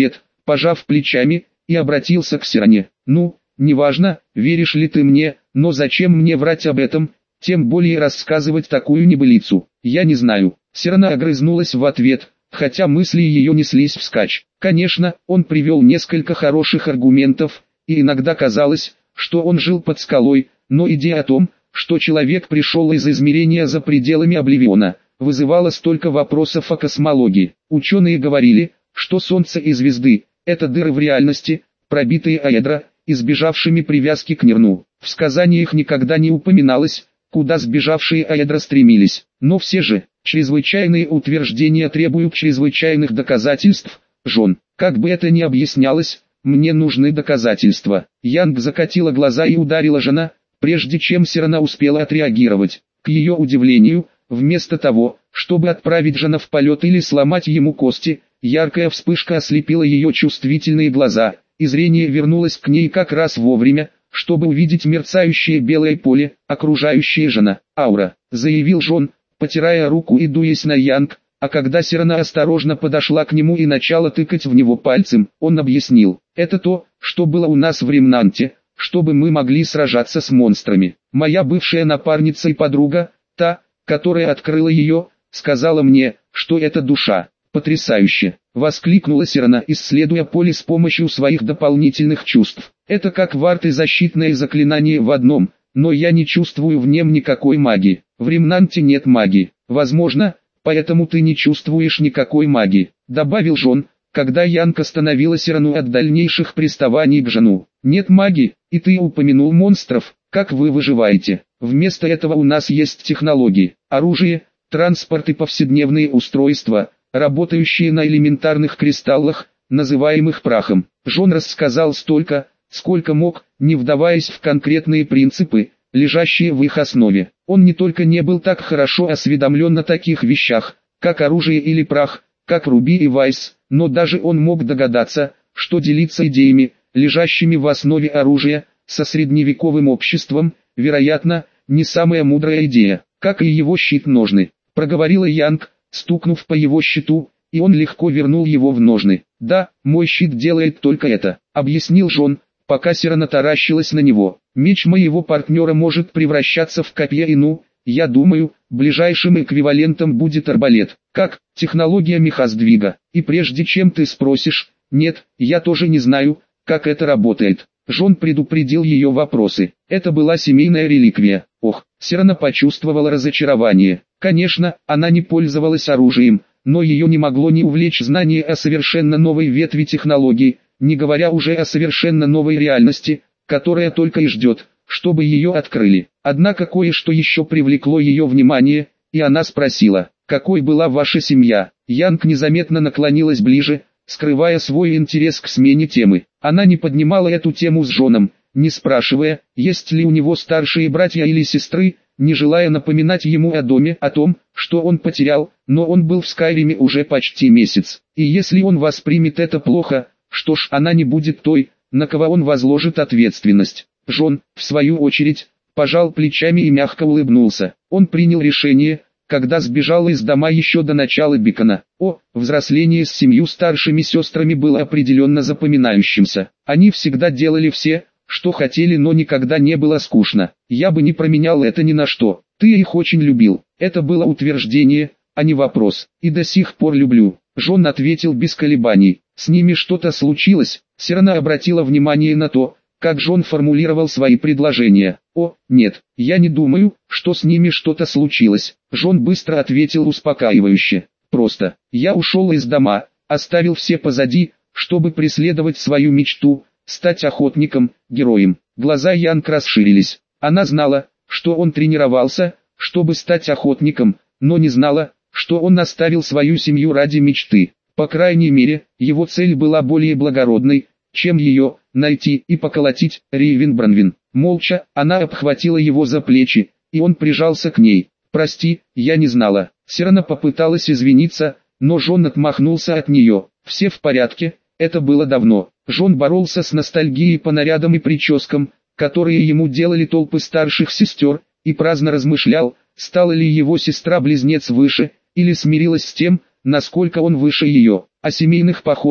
пожав плечами, и обратился к Сиране. «Ну, неважно, веришь ли ты мне, но зачем мне врать об этом, тем более рассказывать такую небылицу? Я не знаю». Сирана огрызнулась в ответ, хотя мысли ее неслись вскачь. Конечно, он привел несколько хороших аргументов, и иногда казалось, что он жил под скалой, но идея о том, что человек пришел из измерения за пределами Обливиона, вызывала столько вопросов о космологии. Ученые говорили, что Солнце и звезды – это дыры в реальности, пробитые о ядра, избежавшими привязки к нерну. В сказаниях никогда не упоминалось, куда сбежавшие аэдра стремились. Но все же, чрезвычайные утверждения требуют чрезвычайных доказательств, Джон. Как бы это ни объяснялось, мне нужны доказательства. Янг закатила глаза и ударила жена, прежде чем Сирана успела отреагировать. К ее удивлению, вместо того, чтобы отправить жена в полет или сломать ему кости, яркая вспышка ослепила ее чувствительные глаза, и зрение вернулось к ней как раз вовремя, чтобы увидеть мерцающее белое поле, окружающее жена. «Аура», — заявил Джон, потирая руку и дуясь на Янг, а когда Сирана осторожно подошла к нему и начала тыкать в него пальцем, он объяснил: «Это то, что было у нас в Ремнанте, чтобы мы могли сражаться с монстрами. Моя бывшая напарница и подруга, та, которая открыла ее, сказала мне, что это душа». «Потрясающе!» — воскликнула Сирана, исследуя поле с помощью своих дополнительных чувств. «Это как вард и защитное заклинание в одном, но я не чувствую в нем никакой магии. В Ремнанте нет магии. Возможно, поэтому ты не чувствуешь никакой магии», — добавил Джон, когда Янг остановила Сирану от дальнейших приставаний к жену. «Нет магии, и ты упомянул монстров. Как вы выживаете? Вместо этого у нас есть технологии, оружие, транспорт и повседневные устройства, работающие на элементарных кристаллах, называемых прахом». Джон рассказал столько, сколько мог, не вдаваясь в конкретные принципы, лежащие в их основе. Он не только не был так хорошо осведомлен о таких вещах, как оружие или прах, как Руби и Вайс, но даже он мог догадаться, что делиться идеями, лежащими в основе оружия, со средневековым обществом, вероятно, не самая мудрая идея, как и его щит-ножны, проговорила Янг, стукнув по его щиту, и он легко вернул его в ножны. «Да, мой щит делает только это», — объяснил Джон, пока Сирана таращилась на него. «Меч моего партнера может превращаться в копье, и ну, я думаю, ближайшим эквивалентом будет арбалет, как технология мехосдвига. И прежде чем ты спросишь, нет, я тоже не знаю, как это работает». Джон предупредил ее вопросы. Это была семейная реликвия. Ох, Сирана почувствовала разочарование. Конечно, она не пользовалась оружием, но ее не могло не увлечь знание о совершенно новой ветви технологий, не говоря уже о совершенно новой реальности, которая только и ждет, чтобы ее открыли. Однако кое-что еще привлекло ее внимание, и она спросила: «Какой была ваша семья?» Янг незаметно наклонилась ближе, скрывая свой интерес к смене темы. Она не поднимала эту тему с Джоном, не спрашивая, есть ли у него старшие братья или сестры, не желая напоминать ему о доме, о том, что он потерял, но он был в Скайриме уже почти месяц. И если он воспримет это плохо, что ж, она не будет той, на кого он возложит ответственность. Джон, в свою очередь, пожал плечами и мягко улыбнулся. Он принял решение, когда сбежал из дома еще до начала Бикона. О, взросление с семью старшими сестрами было определенно запоминающимся. Они всегда делали все, что хотели, но никогда не было скучно. Я бы не променял это ни на что. Ты их очень любил. Это было утверждение, а не вопрос. И до сих пор люблю. Джон ответил без колебаний. С ними что-то случилось. Сирана обратила внимание на то, как Джон формулировал свои предложения. «О, нет, я не думаю, что с ними что-то случилось», — Джон быстро ответил успокаивающе. «Просто, я ушел из дома, оставил все позади, чтобы преследовать свою мечту, стать охотником, героем». Глаза Янг расширились. Она знала, что он тренировался, чтобы стать охотником, но не знала, что он оставил свою семью ради мечты. По крайней мере, его цель была более благородной, чем ее найти и поколотить Рейвен Бранвин. Молча, она обхватила его за плечи, и он прижался к ней. «Прости, я не знала». Сирана попыталась извиниться, но Джон отмахнулся от нее. «Все в порядке, это было давно». Джон боролся с ностальгией по нарядам и прическам, которые ему делали толпы старших сестер, и праздно размышлял, стала ли его сестра-близнец выше, или смирилась с тем, насколько он выше ее. О семейных походах,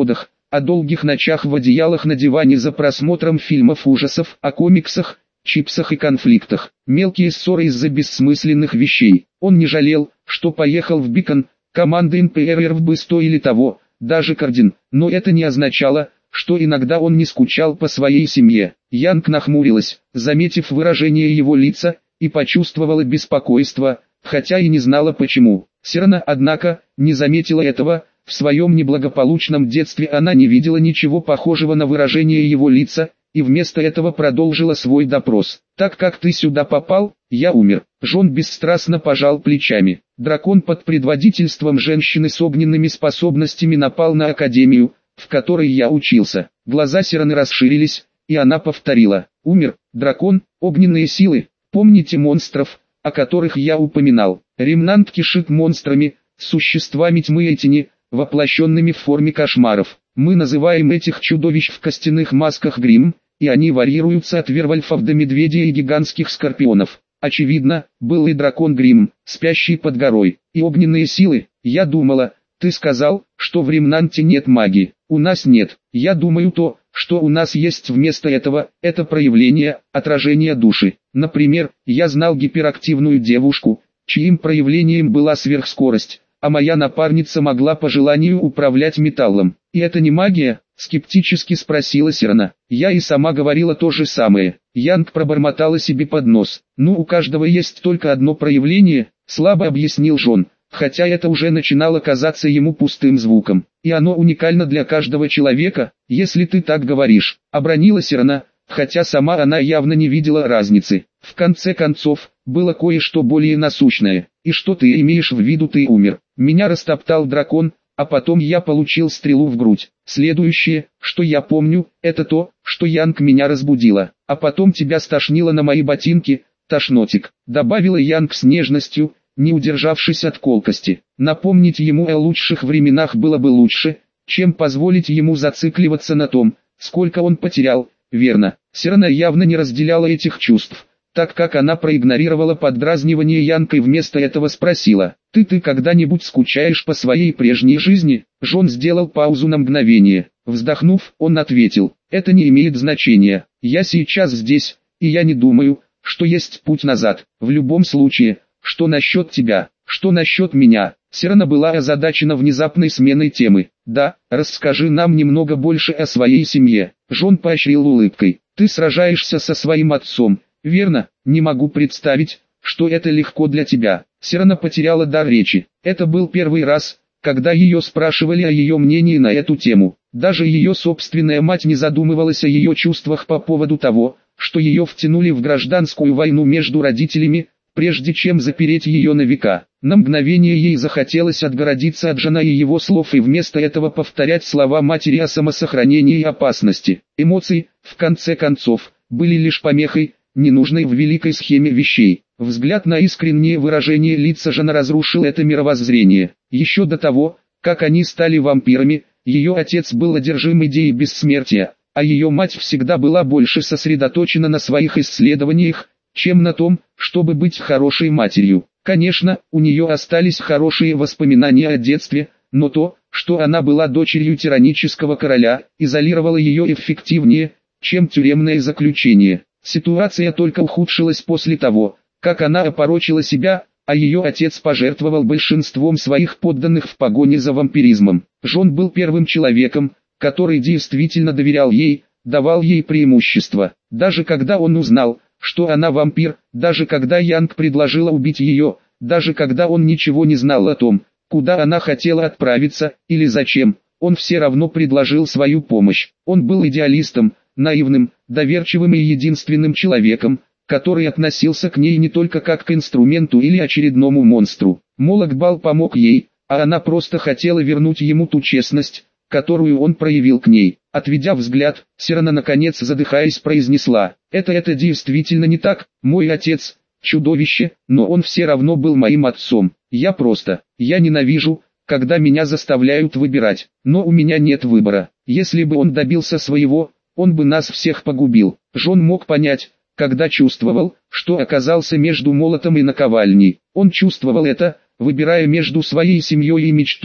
о долгих ночах в одеялах на диване за просмотром фильмов ужасов, о комиксах, чипсах и конфликтах, мелкие ссоры из-за бессмысленных вещей. Он не жалел, что поехал в Бикон, команда эн пэ эр эр бы стоили того, даже Кардин, но это не означало, что иногда он не скучал по своей семье. Янг нахмурилась, заметив выражение его лица, и почувствовала беспокойство, хотя и не знала почему. Сирана, однако, не заметила этого. В своем неблагополучном детстве она не видела ничего похожего на выражение его лица, и вместо этого продолжила свой допрос. «Так как ты сюда попал, я умер». Джон бесстрастно пожал плечами. Дракон под предводительством женщины с огненными способностями напал на академию, в которой я учился. Глаза Сираны расширились, и она повторила: «Умер, дракон, огненные силы, помните монстров, о которых я упоминал? Ремнант кишит монстрами, существами тьмы и тени, воплощенными в форме кошмаров. Мы называем этих чудовищ в костяных масках грим, и они варьируются от вервольфов до медведей и гигантских скорпионов. Очевидно, был и дракон Грим, спящий под горой, и огненные силы. Я думала, ты сказал, что в Ремнанте нет магии. У нас нет. Я думаю, то, что у нас есть вместо этого, это проявление, отражение души. Например, я знал гиперактивную девушку, чьим проявлением была сверхскорость, а моя напарница могла по желанию управлять металлом. И это не магия? Скептически спросила Сирана. Я и сама говорила то же самое. Янг пробормотала себе под нос. Ну, у каждого есть только одно проявление, слабо объяснил Джон, хотя это уже начинало казаться ему пустым звуком. И оно уникально для каждого человека, если ты так говоришь, обронила Сирана, хотя сама она явно не видела разницы. В конце концов, было кое-что более насущное. И что ты имеешь в виду? Ты умер. Меня растоптал дракон, а потом я получил стрелу в грудь. Следующее, что я помню, это то, что Янг меня разбудила. А потом тебя стошнило на мои ботинки, тошнотик, добавила Янг с нежностью, не удержавшись от колкости. Напомнить ему о лучших временах было бы лучше, чем позволить ему зацикливаться на том, сколько он потерял, верно. Сирана явно не разделяла этих чувств, так как она проигнорировала поддразнивание Янг и вместо этого спросила: «Ты-ты когда-нибудь скучаешь по своей прежней жизни?» Джон сделал паузу на мгновение. Вздохнув, он ответил: «Это не имеет значения. Я сейчас здесь, и я не думаю, что есть путь назад. В любом случае, что насчет тебя, что насчет меня?» Сирана была озадачена внезапной сменой темы. «Да, расскажи нам немного больше о своей семье». Джон поощрил улыбкой. «Ты сражаешься со своим отцом, верно? Не могу представить, что это легко для тебя». Сирана потеряла дар речи. Это был первый раз, когда ее спрашивали о ее мнении на эту тему. Даже ее собственная мать не задумывалась о ее чувствах по поводу того, что ее втянули в гражданскую войну между родителями, прежде чем запереть ее на века. На мгновение ей захотелось отгородиться от Джона и его слов и вместо этого повторять слова матери о самосохранении и опасности. Эмоции, в конце концов, были лишь помехой, ненужной в великой схеме вещей. Взгляд на искреннее выражение лица Джона разрушил это мировоззрение. Еще до того, как они стали вампирами, ее отец был одержим идеей бессмертия, а ее мать всегда была больше сосредоточена на своих исследованиях, чем на том, чтобы быть хорошей матерью. Конечно, у нее остались хорошие воспоминания о детстве, но то, что она была дочерью тиранического короля, изолировало ее эффективнее, чем тюремное заключение. Ситуация только ухудшилась после того, как она опорочила себя, а ее отец пожертвовал большинством своих подданных в погоне за вампиризмом. Джон был первым человеком, который действительно доверял ей, давал ей преимущество. Даже когда он узнал, что она вампир, даже когда Янг предложила убить ее, даже когда он ничего не знал о том, куда она хотела отправиться, или зачем, он все равно предложил свою помощь. Он был идеалистом, наивным, доверчивым и единственным человеком, который относился к ней не только как к инструменту или очередному монстру. Молокбал помог ей, а она просто хотела вернуть ему ту честность, которую он проявил к ней. Отведя взгляд, Сирана наконец задыхаясь произнесла: «Это это действительно не так, мой отец, чудовище, но он все равно был моим отцом. Я просто, я ненавижу, когда меня заставляют выбирать, но у меня нет выбора. Если бы он добился своего, он бы нас всех погубил». Джон мог понять, когда чувствовал, что оказался между молотом и наковальней. Он чувствовал это, выбирая между своей семьей и мечтой,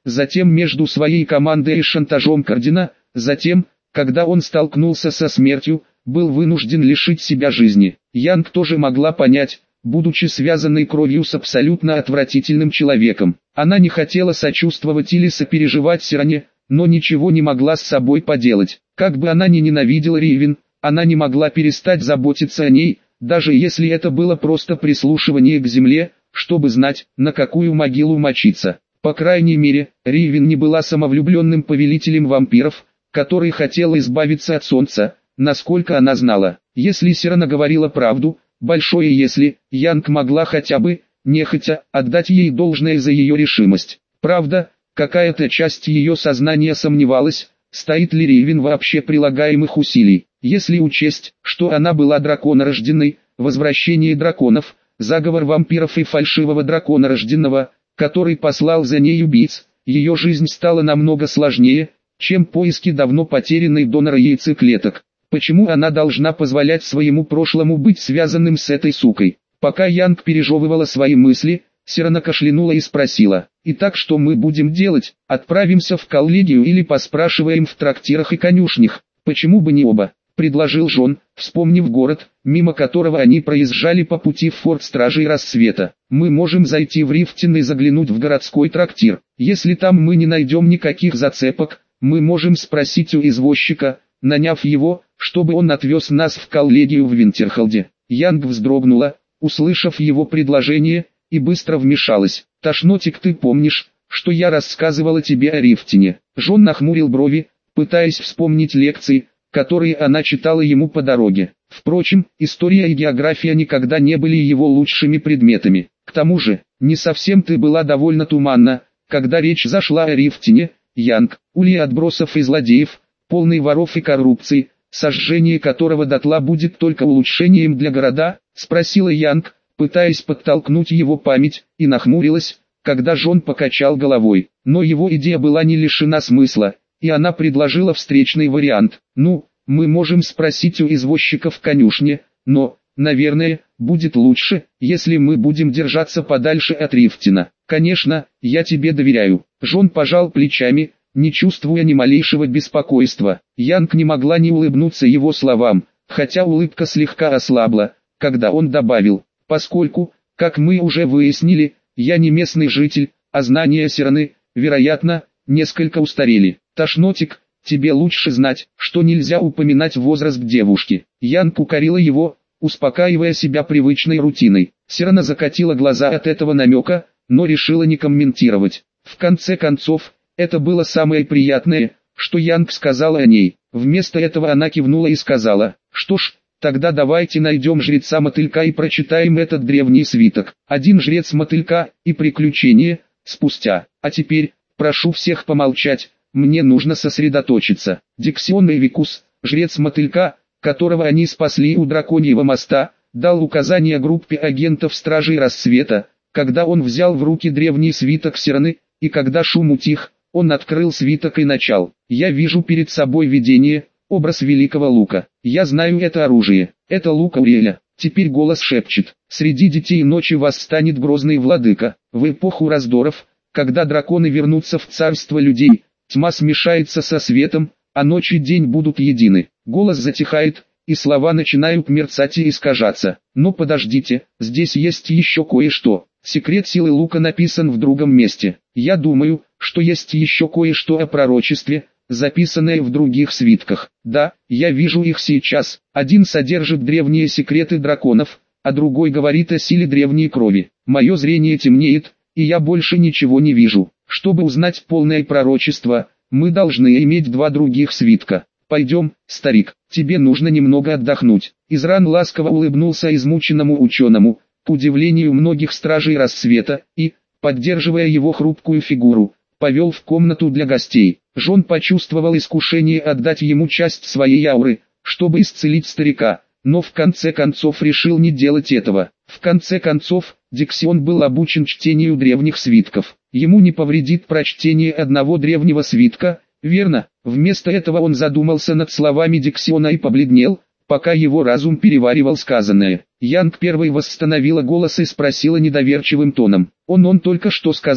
затем между своей командой и шантажом Кардина, затем, когда он столкнулся со смертью, был вынужден лишить себя жизни. Янг тоже могла понять, будучи связанной кровью с абсолютно отвратительным человеком. Она не хотела сочувствовать или сопереживать Сиране, но ничего не могла с собой поделать. Как бы она ни ненавидела Ривен, она не могла перестать заботиться о ней, даже если это было просто прислушивание к земле, чтобы знать, на какую могилу мочиться. По крайней мере, Ривен не была самовлюбленным повелителем вампиров, который хотел избавиться от солнца, насколько она знала. Если Сирана говорила правду, большое если, Янг могла хотя бы, нехотя, отдать ей должное за ее решимость. Правда, какая-то часть ее сознания сомневалась, стоит ли Ривен вообще прилагаемых усилий. Если учесть, что она была драконорожденной, возвращение драконов, заговор вампиров и фальшивого драконорожденного, который послал за ней убийц, ее жизнь стала намного сложнее, чем поиски давно потерянной донора яйцеклеток. Почему она должна позволять своему прошлому быть связанным с этой сукой? Пока Янг пережевывала свои мысли, Сирана кашлянула и спросила: «Итак, что мы будем делать? Отправимся в коллегию или поспрашиваем в трактирах и конюшнях? Почему бы не оба?» — предложил Джон, вспомнив город, мимо которого они проезжали по пути в форт Стражей Рассвета. «Мы можем зайти в Рифтин и заглянуть в городской трактир. Если там мы не найдем никаких зацепок, мы можем спросить у извозчика, наняв его, чтобы он отвез нас в коллегию в Винтерхолде». Янг вздрогнула, услышав его предложение, и быстро вмешалась. «Тошнотик, ты помнишь, что я рассказывала тебе о Рифтине?» Джон нахмурил брови, пытаясь вспомнить лекции, которые она читала ему по дороге. Впрочем, история и география никогда не были его лучшими предметами. К тому же, не совсем ты была довольно туманна, когда речь зашла о Рифтине, Янг, улье отбросов и злодеев, полный воров и коррупции, сожжение которого дотла будет только улучшением для города, спросила Янг, пытаясь подтолкнуть его память, и нахмурилась, когда Джон покачал головой. Но его идея была не лишена смысла, и она предложила встречный вариант. «Ну, мы можем спросить у извозчика в конюшне, но, наверное, будет лучше, если мы будем держаться подальше от Рифтина». «Конечно, я тебе доверяю». Джон пожал плечами, не чувствуя ни малейшего беспокойства. Янг не могла не улыбнуться его словам, хотя улыбка слегка ослабла, когда он добавил: «Поскольку, как мы уже выяснили, я не местный житель, а знания Сираны, вероятно, несколько устарели. Тошнотик, тебе лучше знать, что нельзя упоминать возраст девушки». Янг укорила его, успокаивая себя привычной рутиной. Сирана закатила глаза от этого намека, но решила не комментировать. В конце концов, это было самое приятное, что Янг сказала о ней. Вместо этого она кивнула и сказала: «Что ж, тогда давайте найдем жреца мотылька и прочитаем этот древний свиток». Один жрец мотылька и приключения спустя. А теперь, прошу всех помолчать, мне нужно сосредоточиться. Диксион Эвикус, жрец мотылька, которого они спасли у Драконьего моста, дал указание группе агентов Стражей Рассвета, когда он взял в руки древний свиток Сираны, и когда шум утих, он открыл свиток и начал: «Я вижу перед собой видение, образ великого лука. Я знаю это оружие, это лук Ауриэля». Теперь голос шепчет: «Среди детей ночи восстанет грозный владыка. В эпоху раздоров, когда драконы вернутся в царство людей, тьма смешается со светом, а ночь и день будут едины». Голос затихает, и слова начинают мерцать и искажаться. Но подождите, здесь есть еще кое-что. Секрет силы лука написан в другом месте. Я думаю, что есть еще кое-что о пророчестве, записанное в других свитках. Да, я вижу их сейчас. Один содержит древние секреты драконов, а другой говорит о силе древней крови. Мое зрение темнеет, и я больше ничего не вижу. Чтобы узнать полное пророчество, мы должны иметь два других свитка. Пойдем, старик, тебе нужно немного отдохнуть. Изран ласково улыбнулся измученному ученому, к удивлению многих Стражей Рассвета, и, поддерживая его хрупкую фигуру, повел в комнату для гостей. Джон почувствовал искушение отдать ему часть своей ауры, чтобы исцелить старика, но в конце концов решил не делать этого. В конце концов, Диксион был обучен чтению древних свитков. Ему не повредит прочтение одного древнего свитка, верно? Вместо этого он задумался над словами Диксиона и побледнел, пока его разум переваривал сказанное. Янг первой восстановила голос и спросила недоверчивым тоном: «Он он только что сказал,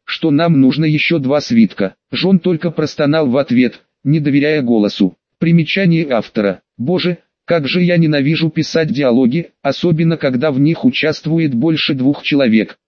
что нам нужно еще два свитка. Джон только простонал в ответ, не доверяя голосу. Примечание автора. Боже, как же я ненавижу писать диалоги, особенно когда в них участвует больше двух человек.